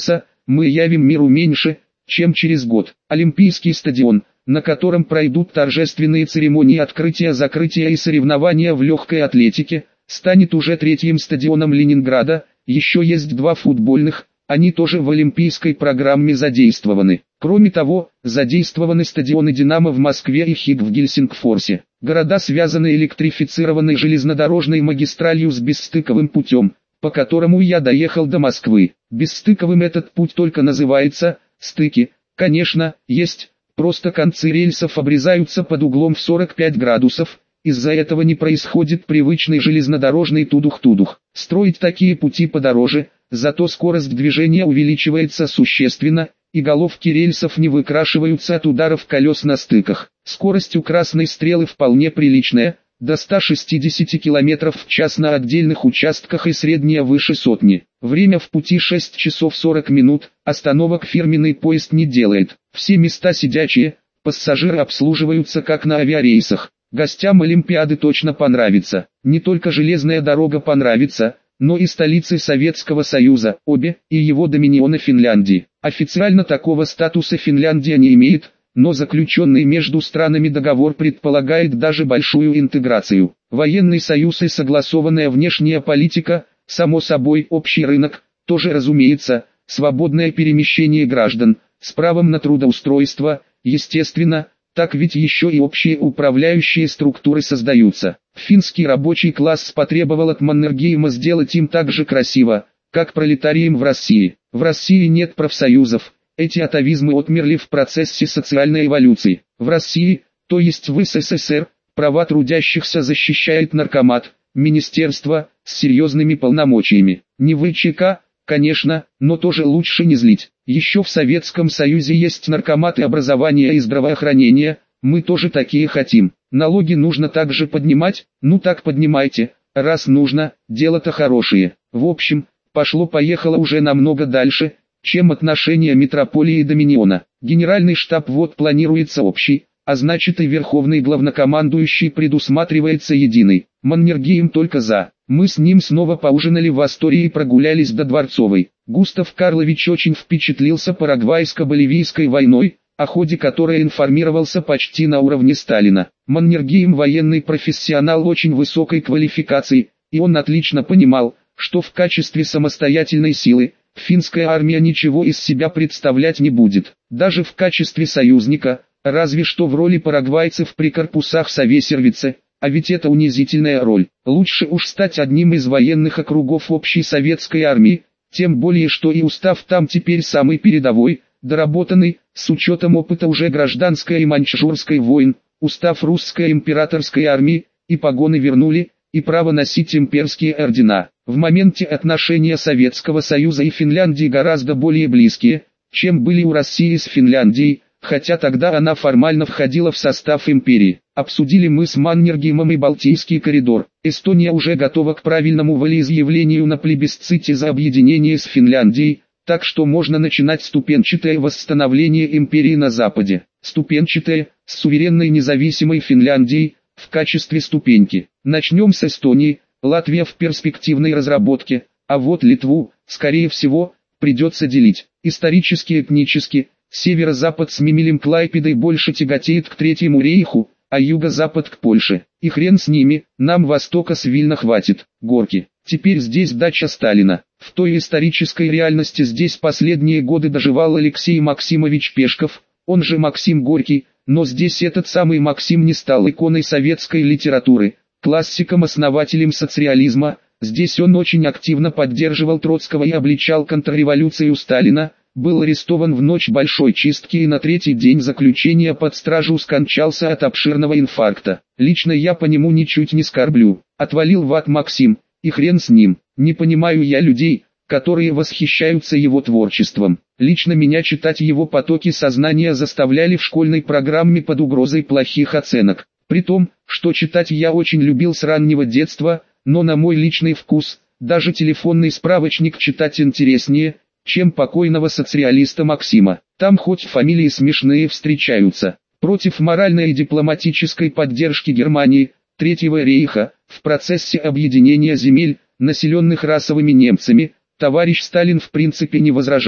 A: мы явим миру меньше, чем через год. Олимпийский стадион, на котором пройдут торжественные церемонии открытия, закрытия и соревнования в легкой атлетике, станет уже третьим стадионом Ленинграда. Еще есть два футбольных, они тоже в олимпийской программе задействованы. Кроме того, задействованы стадионы «Динамо» в Москве и «Хиг» в Гельсингфорсе. Города связаны электрифицированной железнодорожной магистралью с бесстыковым путем, по которому я доехал до Москвы. Бесстыковым этот путь только называется, стыки, конечно, есть, просто концы рельсов обрезаются под углом в сорок пять градусов, из-за этого не происходит привычный железнодорожный тудух-тудух. Строить такие пути подороже, зато скорость движения увеличивается существенно, и головки рельсов не выкрашиваются от ударов колес на стыках. Скорость у красной стрелы вполне приличная, до ста шестидесяти километров в час на отдельных участках и средняя выше сотни. Время в пути шесть часов сорок минут, остановок фирменный поезд не делает. Все места сидячие, пассажиры обслуживаются как на авиарейсах. Гостям Олимпиады точно понравится. Не только железная дорога понравится, но и столицы Советского Союза, обе, и его доминионы Финляндии. Официально такого статуса Финляндия не имеет, но заключенный между странами договор предполагает даже большую интеграцию. Военный союз и согласованная внешняя политика, само собой общий рынок, тоже разумеется, свободное перемещение граждан, с правом на трудоустройство, естественно, так ведь еще и общие управляющие структуры создаются. Финский рабочий класс потребовал от Маннергейма сделать им так же красиво, как пролетариям в России. В России нет профсоюзов, эти атовизмы отмерли в процессе социальной эволюции. В России, то есть в СССР, права трудящихся защищает наркомат, министерство, с серьезными полномочиями. Не ВЧК, конечно, но тоже лучше не злить. Еще в Советском Союзе есть наркоматы образования и здравоохранения, мы тоже такие хотим. Налоги нужно также поднимать, ну так поднимайте, раз нужно, дело-то хорошее. В общем, пошло-поехало уже намного дальше, чем отношения метрополии и доминиона. Генеральный штаб вот планируется общий, а значит и верховный главнокомандующий предусматривается единый. Маннергейм только за. Мы с ним снова поужинали в Астории и прогулялись до Дворцовой. Густав Карлович очень впечатлился Парагвайско-Боливийской войной, о ходе которой информировался почти на уровне Сталина. Маннергейм военный профессионал очень высокой квалификации, и он отлично понимал, что в качестве самостоятельной силы, финская армия ничего из себя представлять не будет. Даже в качестве союзника, разве что в роли парагвайцев при корпусах Совесервице, а ведь это унизительная роль. Лучше уж стать одним из военных округов общей советской армии, тем более что и устав там теперь самый передовой, доработанный, с учетом опыта уже гражданской и маньчжурской войн, устав русской императорской армии, и погоны вернули, и право носить имперские ордена. В моменте отношения Советского Союза и Финляндии гораздо более близкие, чем были у России с Финляндией, хотя тогда она формально входила в состав империи. Обсудили мы с Маннергеймом и Балтийский коридор. Эстония уже готова к правильному волеизъявлению на плебисците за объединение с Финляндией, так что можно начинать ступенчатое восстановление империи на Западе. Ступенчатое, с суверенной независимой Финляндией, в качестве ступеньки. Начнем с Эстонии, Латвия в перспективной разработке, а вот Литву, скорее всего, придется делить. Исторически и этнически, северо-запад с Мемелем Клайпедой больше тяготеет к Третьему рейху, а юго-запад к Польше. И хрен с ними, нам востока с Вильна хватит. Горки. Теперь здесь дача Сталина. В той исторической реальности здесь последние годы доживал Алексей Максимович Пешков, он же Максим Горький, но здесь этот самый Максим не стал иконой советской литературы, классиком-основателем социализма. Здесь он очень активно поддерживал Троцкого и обличал контрреволюцию Сталина, был арестован в ночь большой чистки и на третий день заключения под стражу скончался от обширного инфаркта. Лично я по нему ничуть не скорблю. Отвалил в ад Максим, и хрен с ним. Не понимаю я людей, которые восхищаются его творчеством. Лично меня читать его потоки сознания заставляли в школьной программе под угрозой плохих оценок. При том, что читать я очень любил с раннего детства, но на мой личный вкус, даже телефонный справочник читать интереснее, чем покойного социалиста Максима. Там хоть фамилии смешные встречаются. Против моральной и дипломатической поддержки Германии, Третьего рейха, в процессе объединения земель, населенных расовыми немцами, товарищ Сталин в принципе не возражал.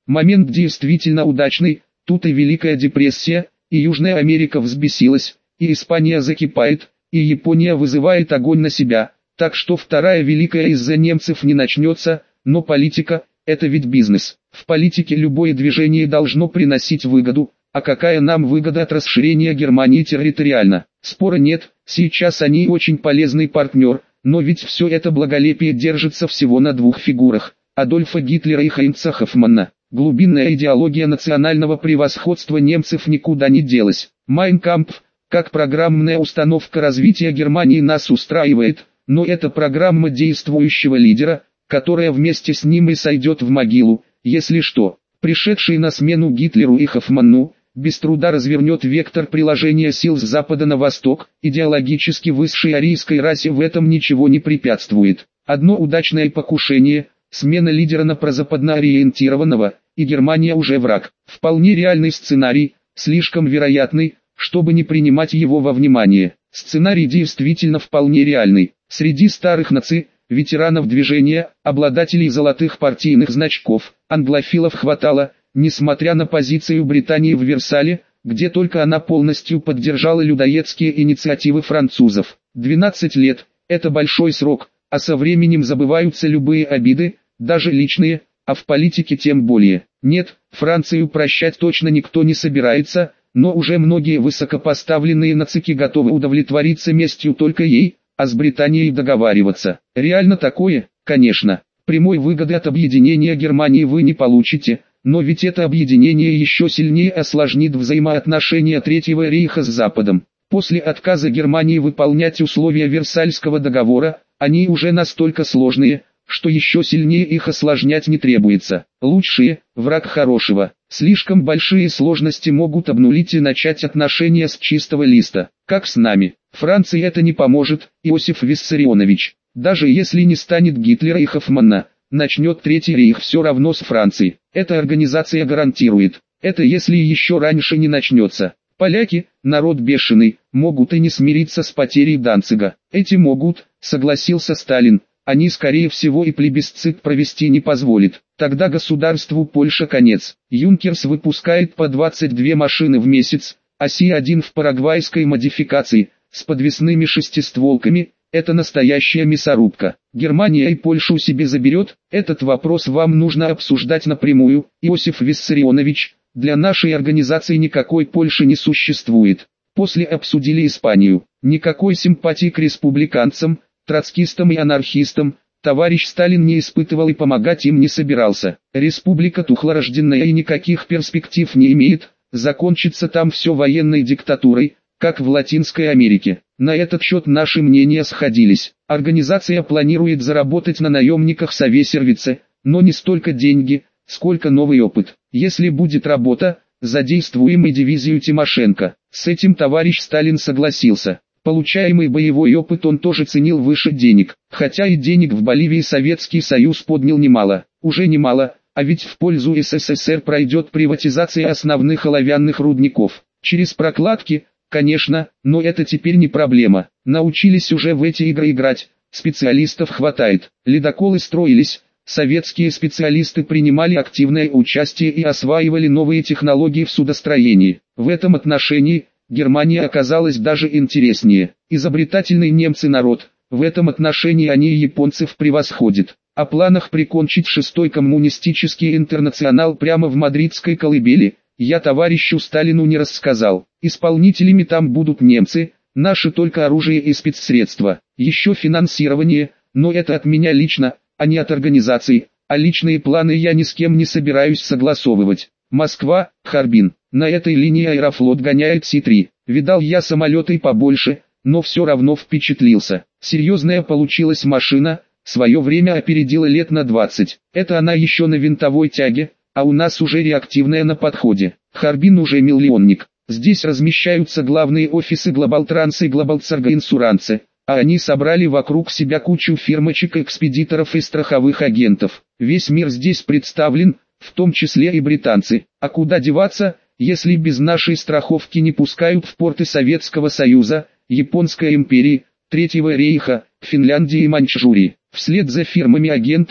A: Момент действительно удачный, тут и Великая депрессия, и Южная Америка взбесилась, и Испания закипает, и Япония вызывает огонь на себя, так что вторая Великая из-за немцев не начнется, но политика – это ведь бизнес. В политике любое движение должно приносить выгоду, а какая нам выгода от расширения Германии территориально? Спора нет, сейчас они очень полезный партнер, но ведь все это благолепие держится всего на двух фигурах – Адольфа Гитлера и Хайнца Хоффмана. Глубинная идеология национального превосходства немцев никуда не делась. Майн Кампф, как программная установка развития Германии, нас устраивает, но это программа действующего лидера, которая вместе с ним и сойдет в могилу, если что. Пришедший на смену Гитлеру и Хоффману, без труда развернет вектор приложения сил с запада на восток, идеологически высшей арийской расе в этом ничего не препятствует. Одно удачное покушение, смена лидера на прозападно ориентированного, и Германия уже враг. Вполне реальный сценарий, слишком вероятный, чтобы не принимать его во внимание. Сценарий действительно вполне реальный. Среди старых наций, ветеранов движения, обладателей золотых партийных значков, англофилов хватало, несмотря на позицию Британии в Версале, где только она полностью поддержала людоедские инициативы французов. двенадцать лет – это большой срок, а со временем забываются любые обиды, даже личные, а в политике тем более. Нет, Францию прощать точно никто не собирается, но уже многие высокопоставленные нацики готовы удовлетвориться местью только ей, а с Британией договариваться. Реально такое, конечно. Прямой выгоды от объединения Германии вы не получите, но ведь это объединение еще сильнее осложнит взаимоотношения Третьего рейха с Западом. После отказа Германии выполнять условия Версальского договора, они уже настолько сложные, что еще сильнее их осложнять не требуется. Лучшие – враг хорошего. Слишком большие сложности могут обнулить и начать отношения с чистого листа. Как с нами. Франции это не поможет, Иосиф Виссарионович. Даже если не станет Гитлера и Хоффмана, начнет Третий рейх все равно с Франции. Эта организация гарантирует. Это если еще раньше не начнется. Поляки, народ бешеный, могут и не смириться с потерей Данцига. Эти могут, согласился Сталин. Они скорее всего и плебисцит провести не позволит. Тогда государству Польша конец. Юнкерс выпускает по двадцать две машины в месяц, а Си один в парагвайской модификации, с подвесными шестистволками, это настоящая мясорубка. Германия и Польшу себе заберет, этот вопрос вам нужно обсуждать напрямую, Иосиф Виссарионович, для нашей организации никакой Польши не существует. После обсудили Испанию, никакой симпатии к республиканцам, троцкистам и анархистам, товарищ Сталин не испытывал и помогать им не собирался. Республика тухлорожденная и никаких перспектив не имеет, закончится там все военной диктатурой, как в Латинской Америке. На этот счет наши мнения сходились. Организация планирует заработать на наемниках Совесервице, но не столько деньги, сколько новый опыт. Если будет работа, задействуем и дивизию Тимошенко. С этим товарищ Сталин согласился. Получаемый боевой опыт он тоже ценил выше денег, хотя и денег в Боливии Советский Союз поднял немало, уже немало, а ведь в пользу СССР пройдет приватизация основных оловянных рудников. Через прокладки, конечно, но это теперь не проблема, научились уже в эти игры играть, специалистов хватает, ледоколы строились, советские специалисты принимали активное участие и осваивали новые технологии в судостроении. В этом отношении Германия оказалась даже интереснее. Изобретательный немцы народ, в этом отношении они японцев превосходят. О планах прикончить шестой коммунистический интернационал прямо в мадридской колыбели, я товарищу Сталину не рассказал. Исполнителями там будут немцы, наши только оружие и спецсредства. Еще финансирование, но это от меня лично, а не от организаций, а личные планы я ни с кем не собираюсь согласовывать. Москва, Харбин. На этой линии Аэрофлот гоняет Си три. Видал я самолеты побольше, но все равно впечатлился. Серьезная получилась машина, свое время опередила лет на двадцать. Это она еще на винтовой тяге, а у нас уже реактивная на подходе. Харбин уже миллионник. Здесь размещаются главные офисы Глобалтранса и Глобалцарга Инсурансе, а они собрали вокруг себя кучу фирмочек, экспедиторов и страховых агентов. Весь мир здесь представлен, в том числе и британцы. А куда деваться, если без нашей страховки не пускают в порты Советского Союза, Японской империи, Третьего рейха, Финляндии и Маньчжурии. Вслед за фирмами-агентами,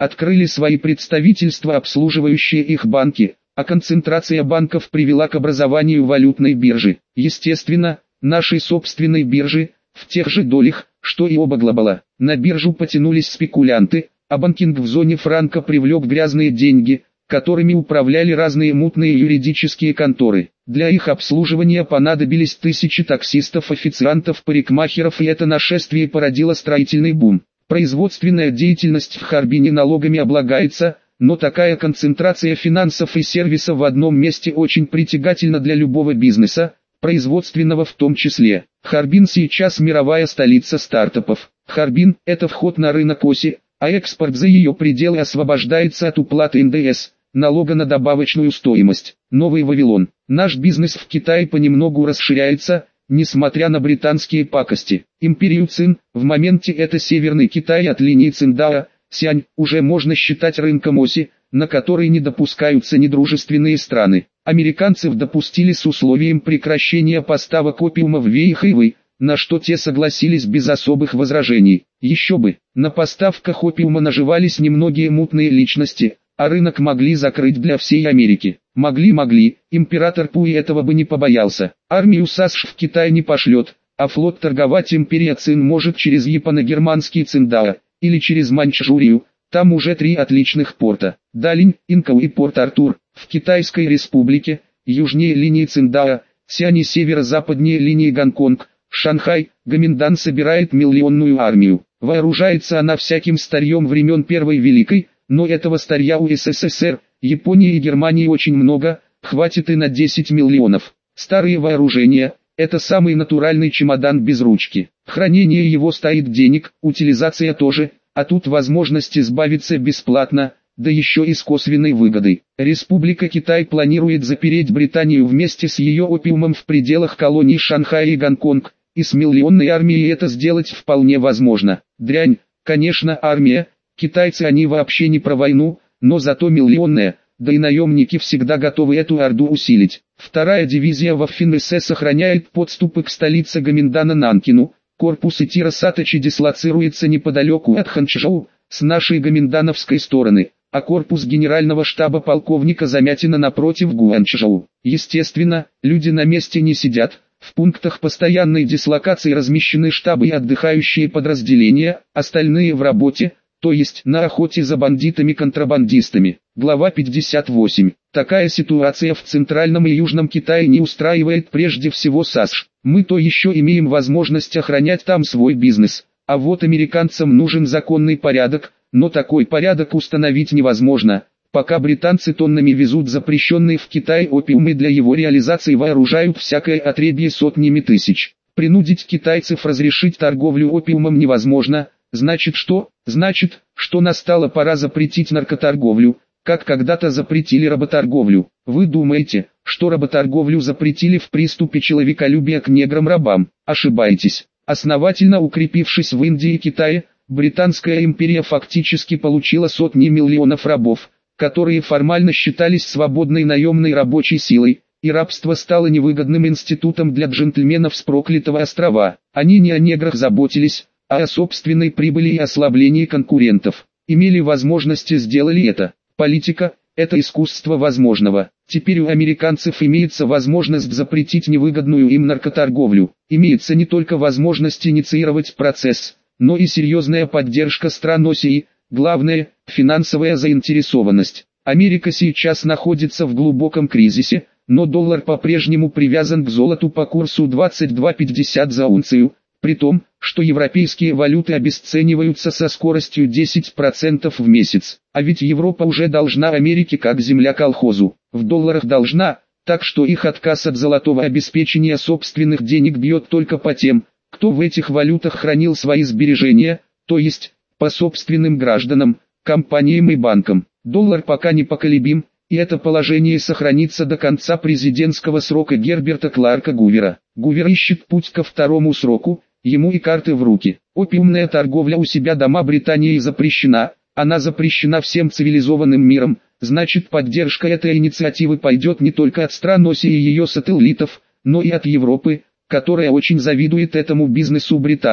A: открыли свои представительства, обслуживающие их банки, а концентрация банков привела к образованию валютной биржи. Естественно, нашей собственной биржи, в тех же долях, что и оба глобала. На биржу потянулись спекулянты, а банкинг в зоне франка привлек грязные деньги, которыми управляли разные мутные юридические конторы. Для их обслуживания понадобились тысячи таксистов, официантов, парикмахеров, и это нашествие породило строительный бум. Производственная деятельность в Харбине налогами облагается, но такая концентрация финансов и сервисов в одном месте очень притягательна для любого бизнеса, производственного в том числе. Харбин сейчас мировая столица стартапов. Харбин – это вход на рынок оси, а экспорт за ее пределы освобождается от уплаты эн дэ эс, налога на добавочную стоимость. Новый Вавилон. Наш бизнес в Китае понемногу расширяется, несмотря на британские пакости. Империю Цин, в моменте это Северный Китай от линии Циндао, Сянь, уже можно считать рынком оси, на который не допускаются недружественные страны. Американцев допустили с условием прекращения поставок опиума в Вэй и Хэйвэй, на что те согласились без особых возражений. Еще бы, на поставках опиума наживались немногие мутные личности, а рынок могли закрыть для всей Америки. Могли-могли, император Пуй этого бы не побоялся. Армию САСШ в Китай не пошлет, а флот торговать империя Цин может через японо-германский Циндао, или через Маньчжурию, там уже три отличных порта. Далинь, Инкоу и Порт-Артур, в Китайской республике, южнее линии Циндао, Сянь и северо-западнее линии Гонконг, Шанхай, Гоминдан собирает миллионную армию. Вооружается она всяким старьем времен Первой Великой, но этого старья у эс эс эс эр, Японии и Германии очень много, хватит и на десять миллионов. Старые вооружения – это самый натуральный чемодан без ручки. Хранение его стоит денег, утилизация тоже, а тут возможность избавиться бесплатно, да еще и с косвенной выгодой. Республика Китай планирует запереть Британию вместе с ее опиумом в пределах колоний Шанхай и Гонконг, и с миллионной армией это сделать вполне возможно. Дрянь, конечно, армия, китайцы они вообще не про войну, но зато миллионная, да и наемники всегда готовы эту орду усилить. Вторая дивизия Ваффен-эс эс охраняет подступы к столице Гоминдана Нанкину, корпус Итира Саточи дислоцируется неподалеку от Ханчжоу, с нашей гоминдановской стороны, а корпус генерального штаба полковника Замятина напротив Гуанчжоу. Естественно, люди на месте не сидят, в пунктах постоянной дислокации размещены штабы и отдыхающие подразделения, остальные в работе, то есть на охоте за бандитами-контрабандистами. Глава пятьдесят восемь. Такая ситуация в Центральном и Южном Китае не устраивает прежде всего САСШ. Мы то еще имеем возможность охранять там свой бизнес, а вот американцам нужен законный порядок, но такой порядок установить невозможно, пока британцы тоннами везут запрещенный в Китае опиум и для его реализации вооружают всякое отребье сотнями тысяч. Принудить китайцев разрешить торговлю опиумом невозможно. Значит что? Значит, что настала пора запретить наркоторговлю, как когда-то запретили работорговлю. Вы думаете, что работорговлю запретили в приступе человеколюбия к неграм-рабам? Ошибаетесь. Основательно укрепившись в Индии и Китае, Британская империя фактически получила сотни миллионов рабов, которые формально считались свободной наемной рабочей силой, и рабство стало невыгодным институтом для джентльменов с проклятого острова. Они не о неграх заботились, а о собственной прибыли и ослаблении конкурентов. Имели возможности, сделали это. Политика – это искусство возможного. Теперь у американцев имеется возможность запретить невыгодную им наркоторговлю. Имеется не только возможность инициировать процесс, но и серьезная поддержка стран оси, главное – финансовая заинтересованность. Америка сейчас находится в глубоком кризисе, но доллар по-прежнему привязан к золоту по курсу двадцать два пятьдесят за унцию, при том, что европейские валюты обесцениваются со скоростью десять процентов в месяц. А ведь Европа уже должна Америке как земля колхозу. В долларах должна, так что их отказ от золотого обеспечения собственных денег бьет только по тем, кто в этих валютах хранил свои сбережения, то есть, по собственным гражданам, компаниям и банкам. Доллар пока непоколебим, и это положение сохранится до конца президентского срока Герберта Кларка Гувера. Гувер ищет путь ко второму сроку, ему и карты в руки. Опиумная торговля у себя дома Британии запрещена, она запрещена всем цивилизованным миром, значит поддержка этой инициативы пойдет не только от стран оси и ее сателлитов, но и от Европы, которая очень завидует этому бизнесу британцев.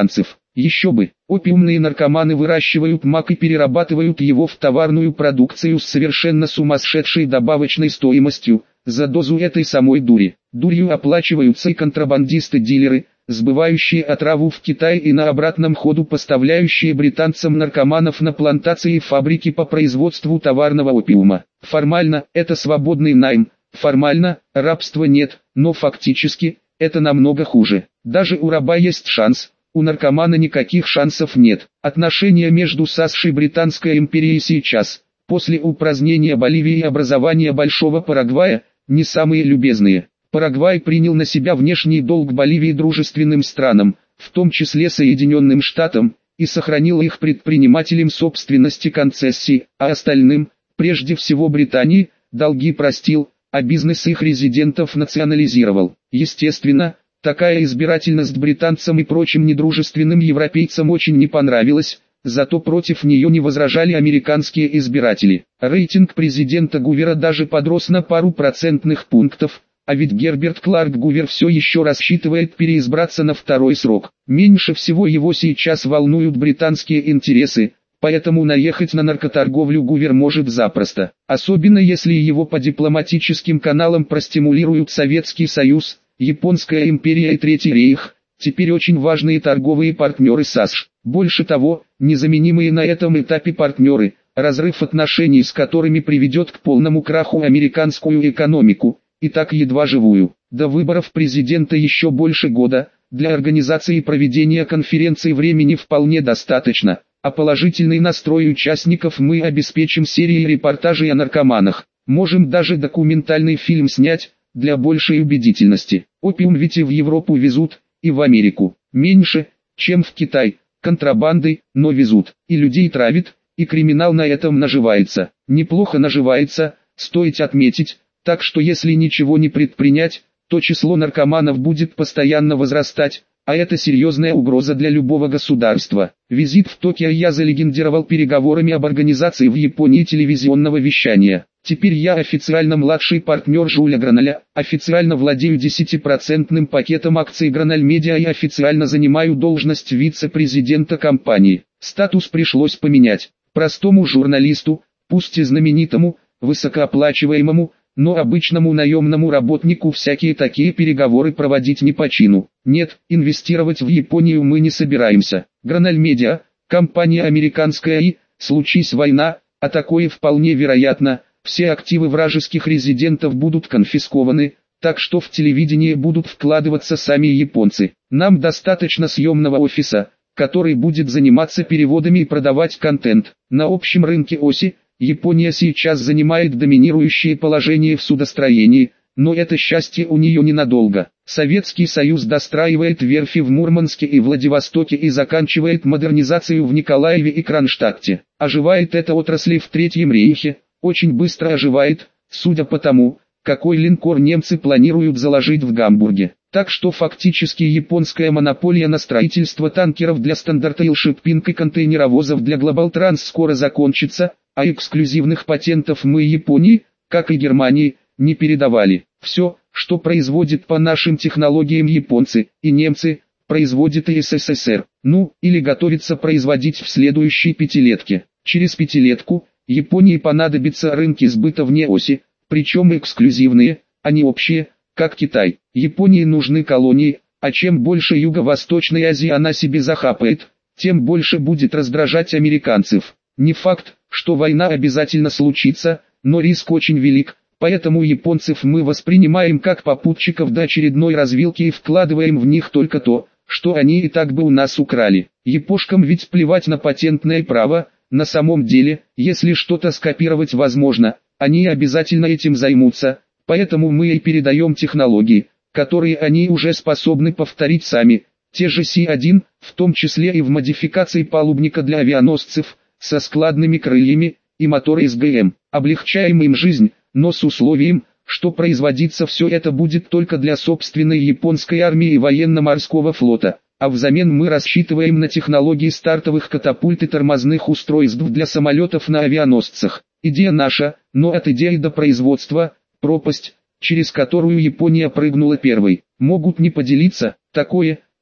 A: Еще бы, опиумные наркоманы выращивают мак и перерабатывают его в товарную продукцию с совершенно сумасшедшей добавочной стоимостью, за дозу этой самой дури. Дурью оплачиваются и контрабандисты-дилеры, сбывающие отраву в Китай и на обратном ходу поставляющие британцам наркоманов на плантации и фабрики по производству товарного опиума. Формально, это свободный найм, формально, рабства нет, но фактически, это намного хуже. Даже у раба есть шанс, у наркомана никаких шансов нет. Отношения между САСШ и Британской империей сейчас, после упразднения Боливии и образования Большого Парагвая, не самые любезные. Парагвай принял на себя внешний долг Боливии дружественным странам, в том числе Соединенным Штатам, и сохранил их предпринимателям собственности концессий, а остальным, прежде всего Британии, долги простил, а бизнес их резидентов национализировал. Естественно, такая избирательность британцам и прочим недружественным европейцам очень не понравилась, зато против нее не возражали американские избиратели. Рейтинг президента Гувера даже подрос на пару процентных пунктов, а ведь Герберт Кларк Гувер все еще рассчитывает переизбраться на второй срок. Меньше всего его сейчас волнуют британские интересы, поэтому наехать на наркоторговлю Гувер может запросто. Особенно если его по дипломатическим каналам простимулируют Советский Союз, Японская империя и Третий рейх, теперь очень важные торговые партнеры САСШ. Больше того, незаменимые на этом этапе партнеры, разрыв отношений с которыми приведет к полному краху американскую экономику, и так едва живую. До выборов президента еще больше года, для организации и проведения конференции времени вполне достаточно, а положительный настрой участников мы обеспечим серией репортажей о наркоманах. Можем даже документальный фильм снять, для большей убедительности. Опиум ведь и в Европу везут, и в Америку. Меньше, чем в Китай, контрабандой, но везут. И людей травит, и криминал на этом наживается. Неплохо наживается, стоит отметить. Так что если ничего не предпринять, то число наркоманов будет постоянно возрастать, а это серьезная угроза для любого государства. Визит в Токио я залегендировал переговорами об организации в Японии телевизионного вещания. Теперь я официально младший партнер Жюля Граналя, официально владею десятипроцентным пакетом акций Граналь Медиа и официально занимаю должность вице-президента компании. Статус пришлось поменять. Простому журналисту, пусть и знаменитому, высокооплачиваемому, но обычному наемному работнику всякие такие переговоры проводить не по чину. Нет, инвестировать в Японию мы не собираемся. Граналь Медиа, компания американская и, случись война, а такое вполне вероятно, все активы вражеских резидентов будут конфискованы, так что в телевидение будут вкладываться сами японцы. Нам достаточно съемного офиса, который будет заниматься переводами и продавать контент. На общем рынке оси, Япония сейчас занимает доминирующее положение в судостроении, но это счастье у нее ненадолго. Советский Союз достраивает верфи в Мурманске и Владивостоке и заканчивает модернизацию в Николаеве и Кронштадте. Оживает эта отрасль в Третьем рейхе, очень быстро оживает, судя по тому, какой линкор немцы планируют заложить в Гамбурге. Так что фактически японская монополия на строительство танкеров для Standard Oil Shipping и контейнеровозов для Global Trans скоро закончится, а эксклюзивных патентов мы Японии, как и Германии, не передавали. Все, что производит по нашим технологиям японцы и немцы, производит и СССР. Ну, или готовится производить в следующей пятилетке. Через пятилетку, Японии понадобятся рынки сбыта вне оси, причем эксклюзивные, а не общие, как Китай. Японии нужны колонии, а чем больше Юго-Восточной Азии она себе захапает, тем больше будет раздражать американцев. Не факт, что война обязательно случится, но риск очень велик, поэтому японцев мы воспринимаем как попутчиков до очередной развилки и вкладываем в них только то, что они и так бы у нас украли. Япошкам ведь плевать на патентное право, на самом деле, если что-то скопировать возможно, они обязательно этим займутся, поэтому мы и передаем технологии, которые они уже способны повторить сами, те же Си один, в том числе и в модификации палубника для авианосцев, со складными крыльями и моторы эс гэ эм. Облегчаем им жизнь, но с условием, что производиться все это будет только для собственной японской армии и военно-морского флота, а взамен мы рассчитываем на технологии стартовых катапульт и тормозных устройств для самолетов на авианосцах. Идея наша, но от идеи до производства – пропасть, через которую Япония прыгнула первой. Могут не поделиться, такое,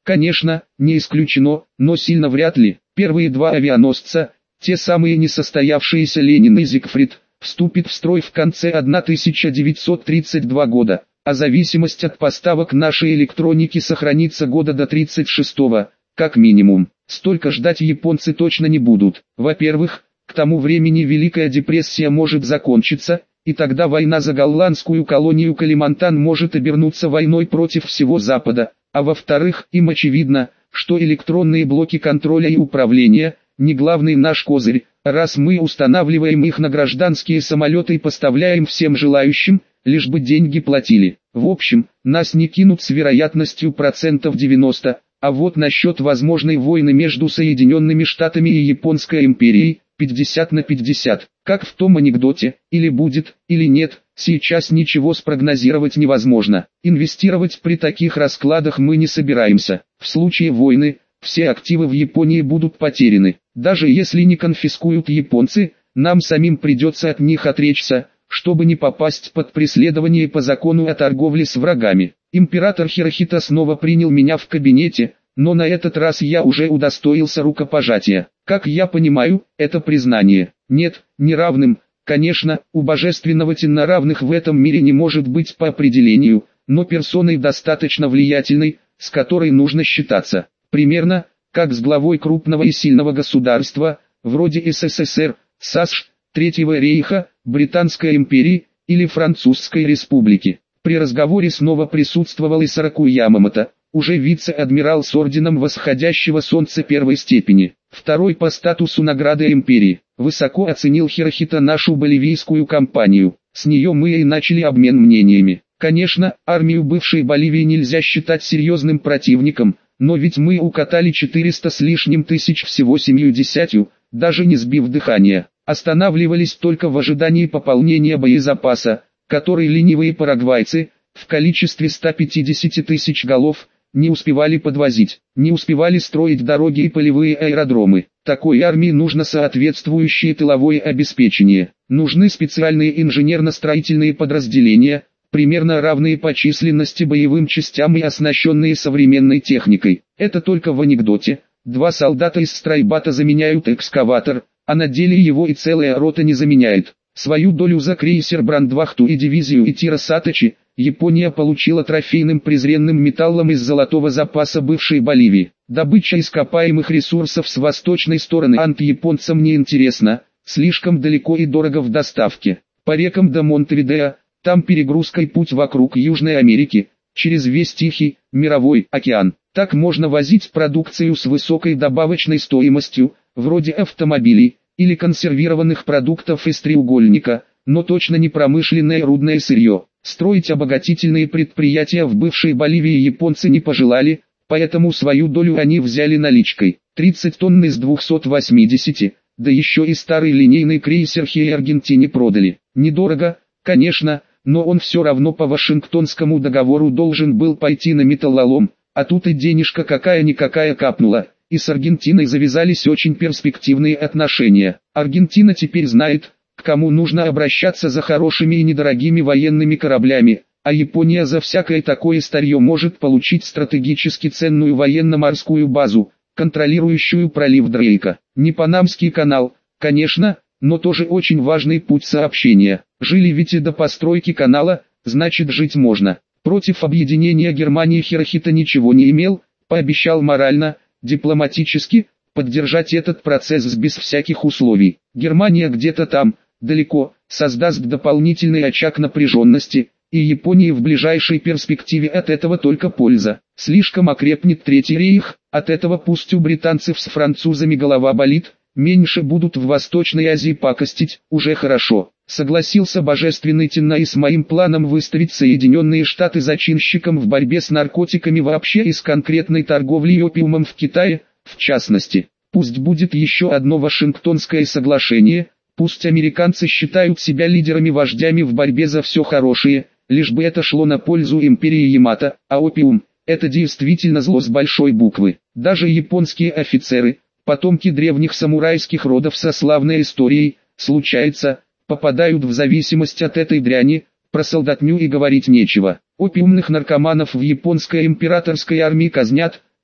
A: Конечно, не исключено, но сильно вряд ли. Первые два авианосца, те самые несостоявшиеся Ленин и Зигфрид, вступит в строй в конце тысяча девятьсот тридцать второго года, а зависимость от поставок нашей электроники сохранится года до тридцать шестого, как минимум. Столько ждать японцы точно не будут. Во-первых, к тому времени Великая депрессия может закончиться, и тогда война за голландскую колонию Калимантан может обернуться войной против всего Запада, а во-вторых, им очевидно, что электронные блоки контроля и управления – не главный наш козырь, раз мы устанавливаем их на гражданские самолеты и поставляем всем желающим, лишь бы деньги платили. В общем, нас не кинут с вероятностью процентов девяносто, а вот насчет возможной войны между Соединенными Штатами и Японской империей, пятьдесят на пятьдесят, как в том анекдоте, или будет, или нет, сейчас ничего спрогнозировать невозможно. Инвестировать при таких раскладах мы не собираемся. В случае войны, все активы в Японии будут потеряны. Даже если не конфискуют японцы, нам самим придется от них отречься, чтобы не попасть под преследование по закону о торговле с врагами. Император Хирохито снова принял меня в кабинете, но на этот раз я уже удостоился рукопожатия. Как я понимаю, это признание. Нет, не равным. Конечно, у божественного Тенна равных в этом мире не может быть по определению, но персоной достаточно влиятельной, с которой нужно считаться. Примерно, как с главой крупного и сильного государства, вроде СССР, САСШ, Третьего рейха, Британской империи или Французской республики. При разговоре снова присутствовал и Сороку Ямамото, уже вице-адмирал с орденом восходящего солнца первой степени, второй по статусу награды империи. Высоко оценил Хирохито нашу боливийскую кампанию, с нее мы и начали обмен мнениями. Конечно, армию бывшей Боливии нельзя считать серьезным противником, но ведь мы укатали четыреста с лишним тысяч всего семьюдесятью, даже не сбив дыхания. Останавливались только в ожидании пополнения боезапаса, который ленивые парагвайцы, в количестве ста пятидесяти тысяч голов, не успевали подвозить, не успевали строить дороги и полевые аэродромы. Такой армии нужно соответствующее тыловое обеспечение. Нужны специальные инженерно-строительные подразделения, примерно равные по численности боевым частям и оснащенные современной техникой. Это только в анекдоте. Два солдата из стройбата заменяют экскаватор, а на деле его и целая рота не заменяет. Свою долю за крейсер Брандвахту и дивизию Итиро Саточи Япония получила трофейным презренным металлом из золотого запаса бывшей Боливии. Добыча ископаемых ресурсов с восточной стороны Анд японцам не интересна, слишком далеко и дорого в доставке. По рекам до Монтевидео, там перегрузкой путь вокруг Южной Америки, через весь Тихий, Мировой океан. Так можно возить продукцию с высокой добавочной стоимостью, вроде автомобилей, или консервированных продуктов из треугольника, но точно не промышленное рудное сырье. Строить обогатительные предприятия в бывшей Боливии японцы не пожелали, поэтому свою долю они взяли наличкой. тридцать тонн из двухсот восьмидесяти, да еще и старый линейный крейсер Хей Аргентине продали. Недорого, конечно, но он все равно по Вашингтонскому договору должен был пойти на металлолом, а тут и денежка какая-никакая капнула, и с Аргентиной завязались очень перспективные отношения. Аргентина теперь знает, к кому нужно обращаться за хорошими и недорогими военными кораблями, а Япония за всякое такое старье может получить стратегически ценную военно-морскую базу, контролирующую пролив Дрейка. Не Панамский канал, конечно, но тоже очень важный путь сообщения. Жили ведь и до постройки канала, значит жить можно. Против объединения Германии Хирохито ничего не имел, пообещал морально, дипломатически, поддержать этот процесс без всяких условий. Германия где-то там, далеко, создаст дополнительный очаг напряженности, и Японии в ближайшей перспективе от этого только польза. Слишком окрепнет Третий рейх, от этого пусть у британцев с французами голова болит, меньше будут в Восточной Азии пакостить, уже хорошо. Согласился божественный Тенна и с моим планом выставить Соединенные Штаты зачинщиком в борьбе с наркотиками вообще и с конкретной торговлей опиумом в Китае, в частности. Пусть будет еще одно Вашингтонское соглашение, пусть американцы считают себя лидерами-вождями в борьбе за все хорошее, лишь бы это шло на пользу империи Ямато, а опиум – это действительно зло с большой буквы. Даже японские офицеры, потомки древних самурайских родов со славной историей, случается, попадают в зависимость от этой дряни, про солдатню и говорить нечего. Опиумных наркоманов в японской императорской армии казнят,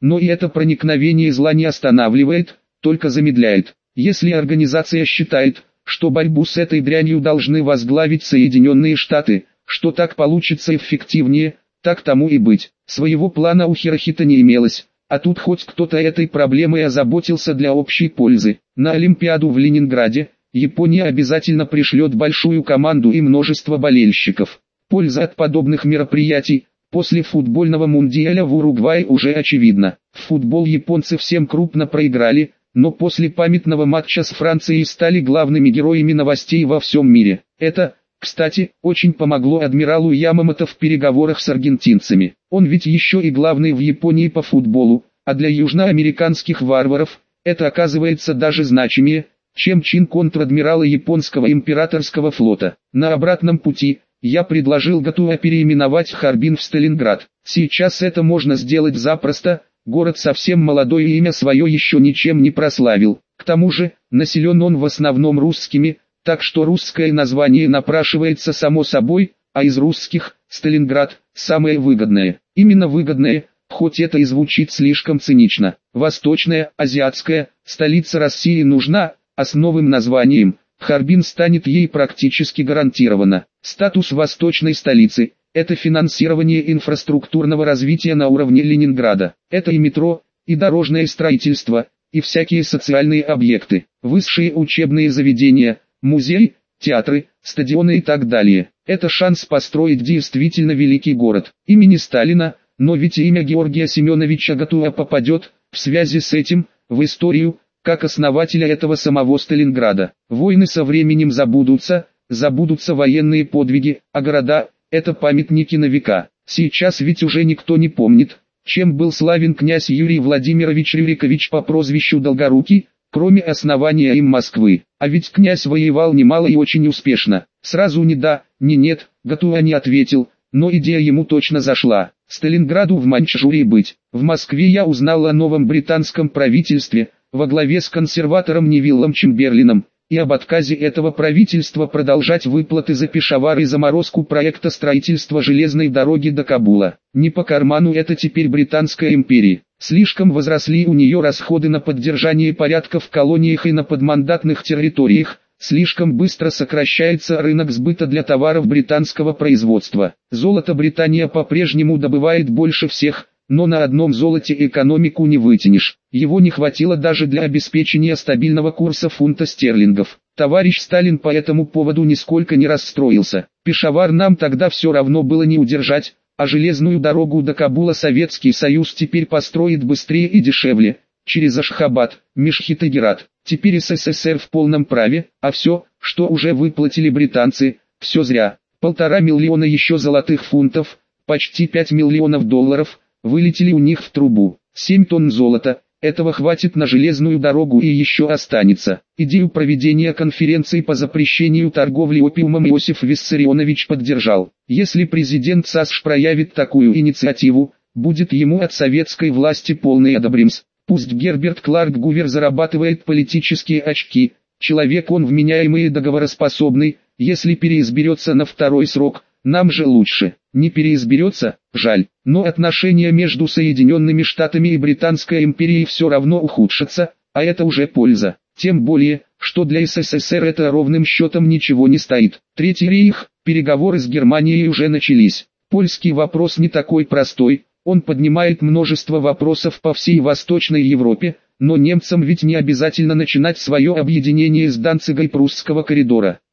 A: но и это проникновение зла не останавливает, только замедляет. Если организация считает, что борьбу с этой дрянью должны возглавить Соединенные Штаты, что так получится эффективнее, так тому и быть. Своего плана у Хирохита не имелось, а тут хоть кто-то этой проблемой озаботился для общей пользы. На Олимпиаду в Ленинграде Япония обязательно пришлет большую команду и множество болельщиков. Польза от подобных мероприятий после футбольного мундиаля в Уругвае уже очевидна. В футбол японцы всем крупно проиграли, но после памятного матча с Францией стали главными героями новостей во всем мире. Это, кстати, очень помогло адмиралу Ямамото в переговорах с аргентинцами. Он ведь еще и главный в Японии по футболу, а для южноамериканских варваров это оказывается даже значимее, чем чин контр-адмирала японского императорского флота. На обратном пути я предложил Гатуа переименовать Харбин в Сталинград. Сейчас это можно сделать запросто, город совсем молодой и имя свое еще ничем не прославил. К тому же, населен он в основном русскими, так что русское название напрашивается само собой, а из русских Сталинград самое выгодное. Именно выгодное, хоть это и звучит слишком цинично. Восточная, азиатская, столица России нужна, а с новым названием Харбин станет ей практически гарантировано. Статус восточной столицы – это финансирование инфраструктурного развития на уровне Ленинграда. Это и метро, и дорожное строительство, и всякие социальные объекты, высшие учебные заведения, музеи, театры, стадионы и так далее. Это шанс построить действительно великий город. Имени Сталина, но ведь и имя Георгия Семеновича Гатуа попадет, в связи с этим, в историю, как основателя этого самого Сталинграда. Войны со временем забудутся, забудутся военные подвиги, а города – это памятники на века. Сейчас ведь уже никто не помнит, чем был славен князь Юрий Владимирович Рюрикович по прозвищу Долгорукий, кроме основания им Москвы. А ведь князь воевал немало и очень успешно. Сразу ни да, ни нет, Гатуа не ответил, но идея ему точно зашла. Сталинграду в Маньчжурии быть. В Москве я узнал о новом британском правительстве, во главе с консерватором Невиллом Чемберлином, и об отказе этого правительства продолжать выплаты за Пешавар и заморозку проекта строительства железной дороги до Кабула. Не по карману это теперь Британской империи. Слишком возросли у нее расходы на поддержание порядка в колониях и на подмандатных территориях, слишком быстро сокращается рынок сбыта для товаров британского производства. Золото Британия по-прежнему добывает больше всех, но на одном золоте экономику не вытянешь. Его не хватило даже для обеспечения стабильного курса фунта стерлингов. Товарищ Сталин по этому поводу нисколько не расстроился. Пешавар нам тогда все равно было не удержать, а железную дорогу до Кабула Советский Союз теперь построит быстрее и дешевле, через Ашхабад, Мешхед и Герат. Теперь СССР в полном праве, а все, что уже выплатили британцы, все зря. Полтора миллиона еще золотых фунтов, почти пять миллионов долларов, вылетели у них в трубу. семь тонн золота, этого хватит на железную дорогу и еще останется. Идею проведения конференции по запрещению торговли опиумом Иосиф Виссарионович поддержал. Если президент САСШ проявит такую инициативу, будет ему от советской власти полный одобримс. Пусть Герберт Кларк Гувер зарабатывает политические очки, человек он вменяемый и договороспособный, если переизберется на второй срок, нам же лучше. Не переизберется, жаль, но отношения между Соединенными Штатами и Британской империей все равно ухудшатся, а это уже польза. Тем более, что для СССР это ровным счетом ничего не стоит. Третий рейх, переговоры с Германией уже начались. Польский вопрос не такой простой, он поднимает множество вопросов по всей Восточной Европе, но немцам ведь не обязательно начинать свое объединение с Данцигой Прусского коридора.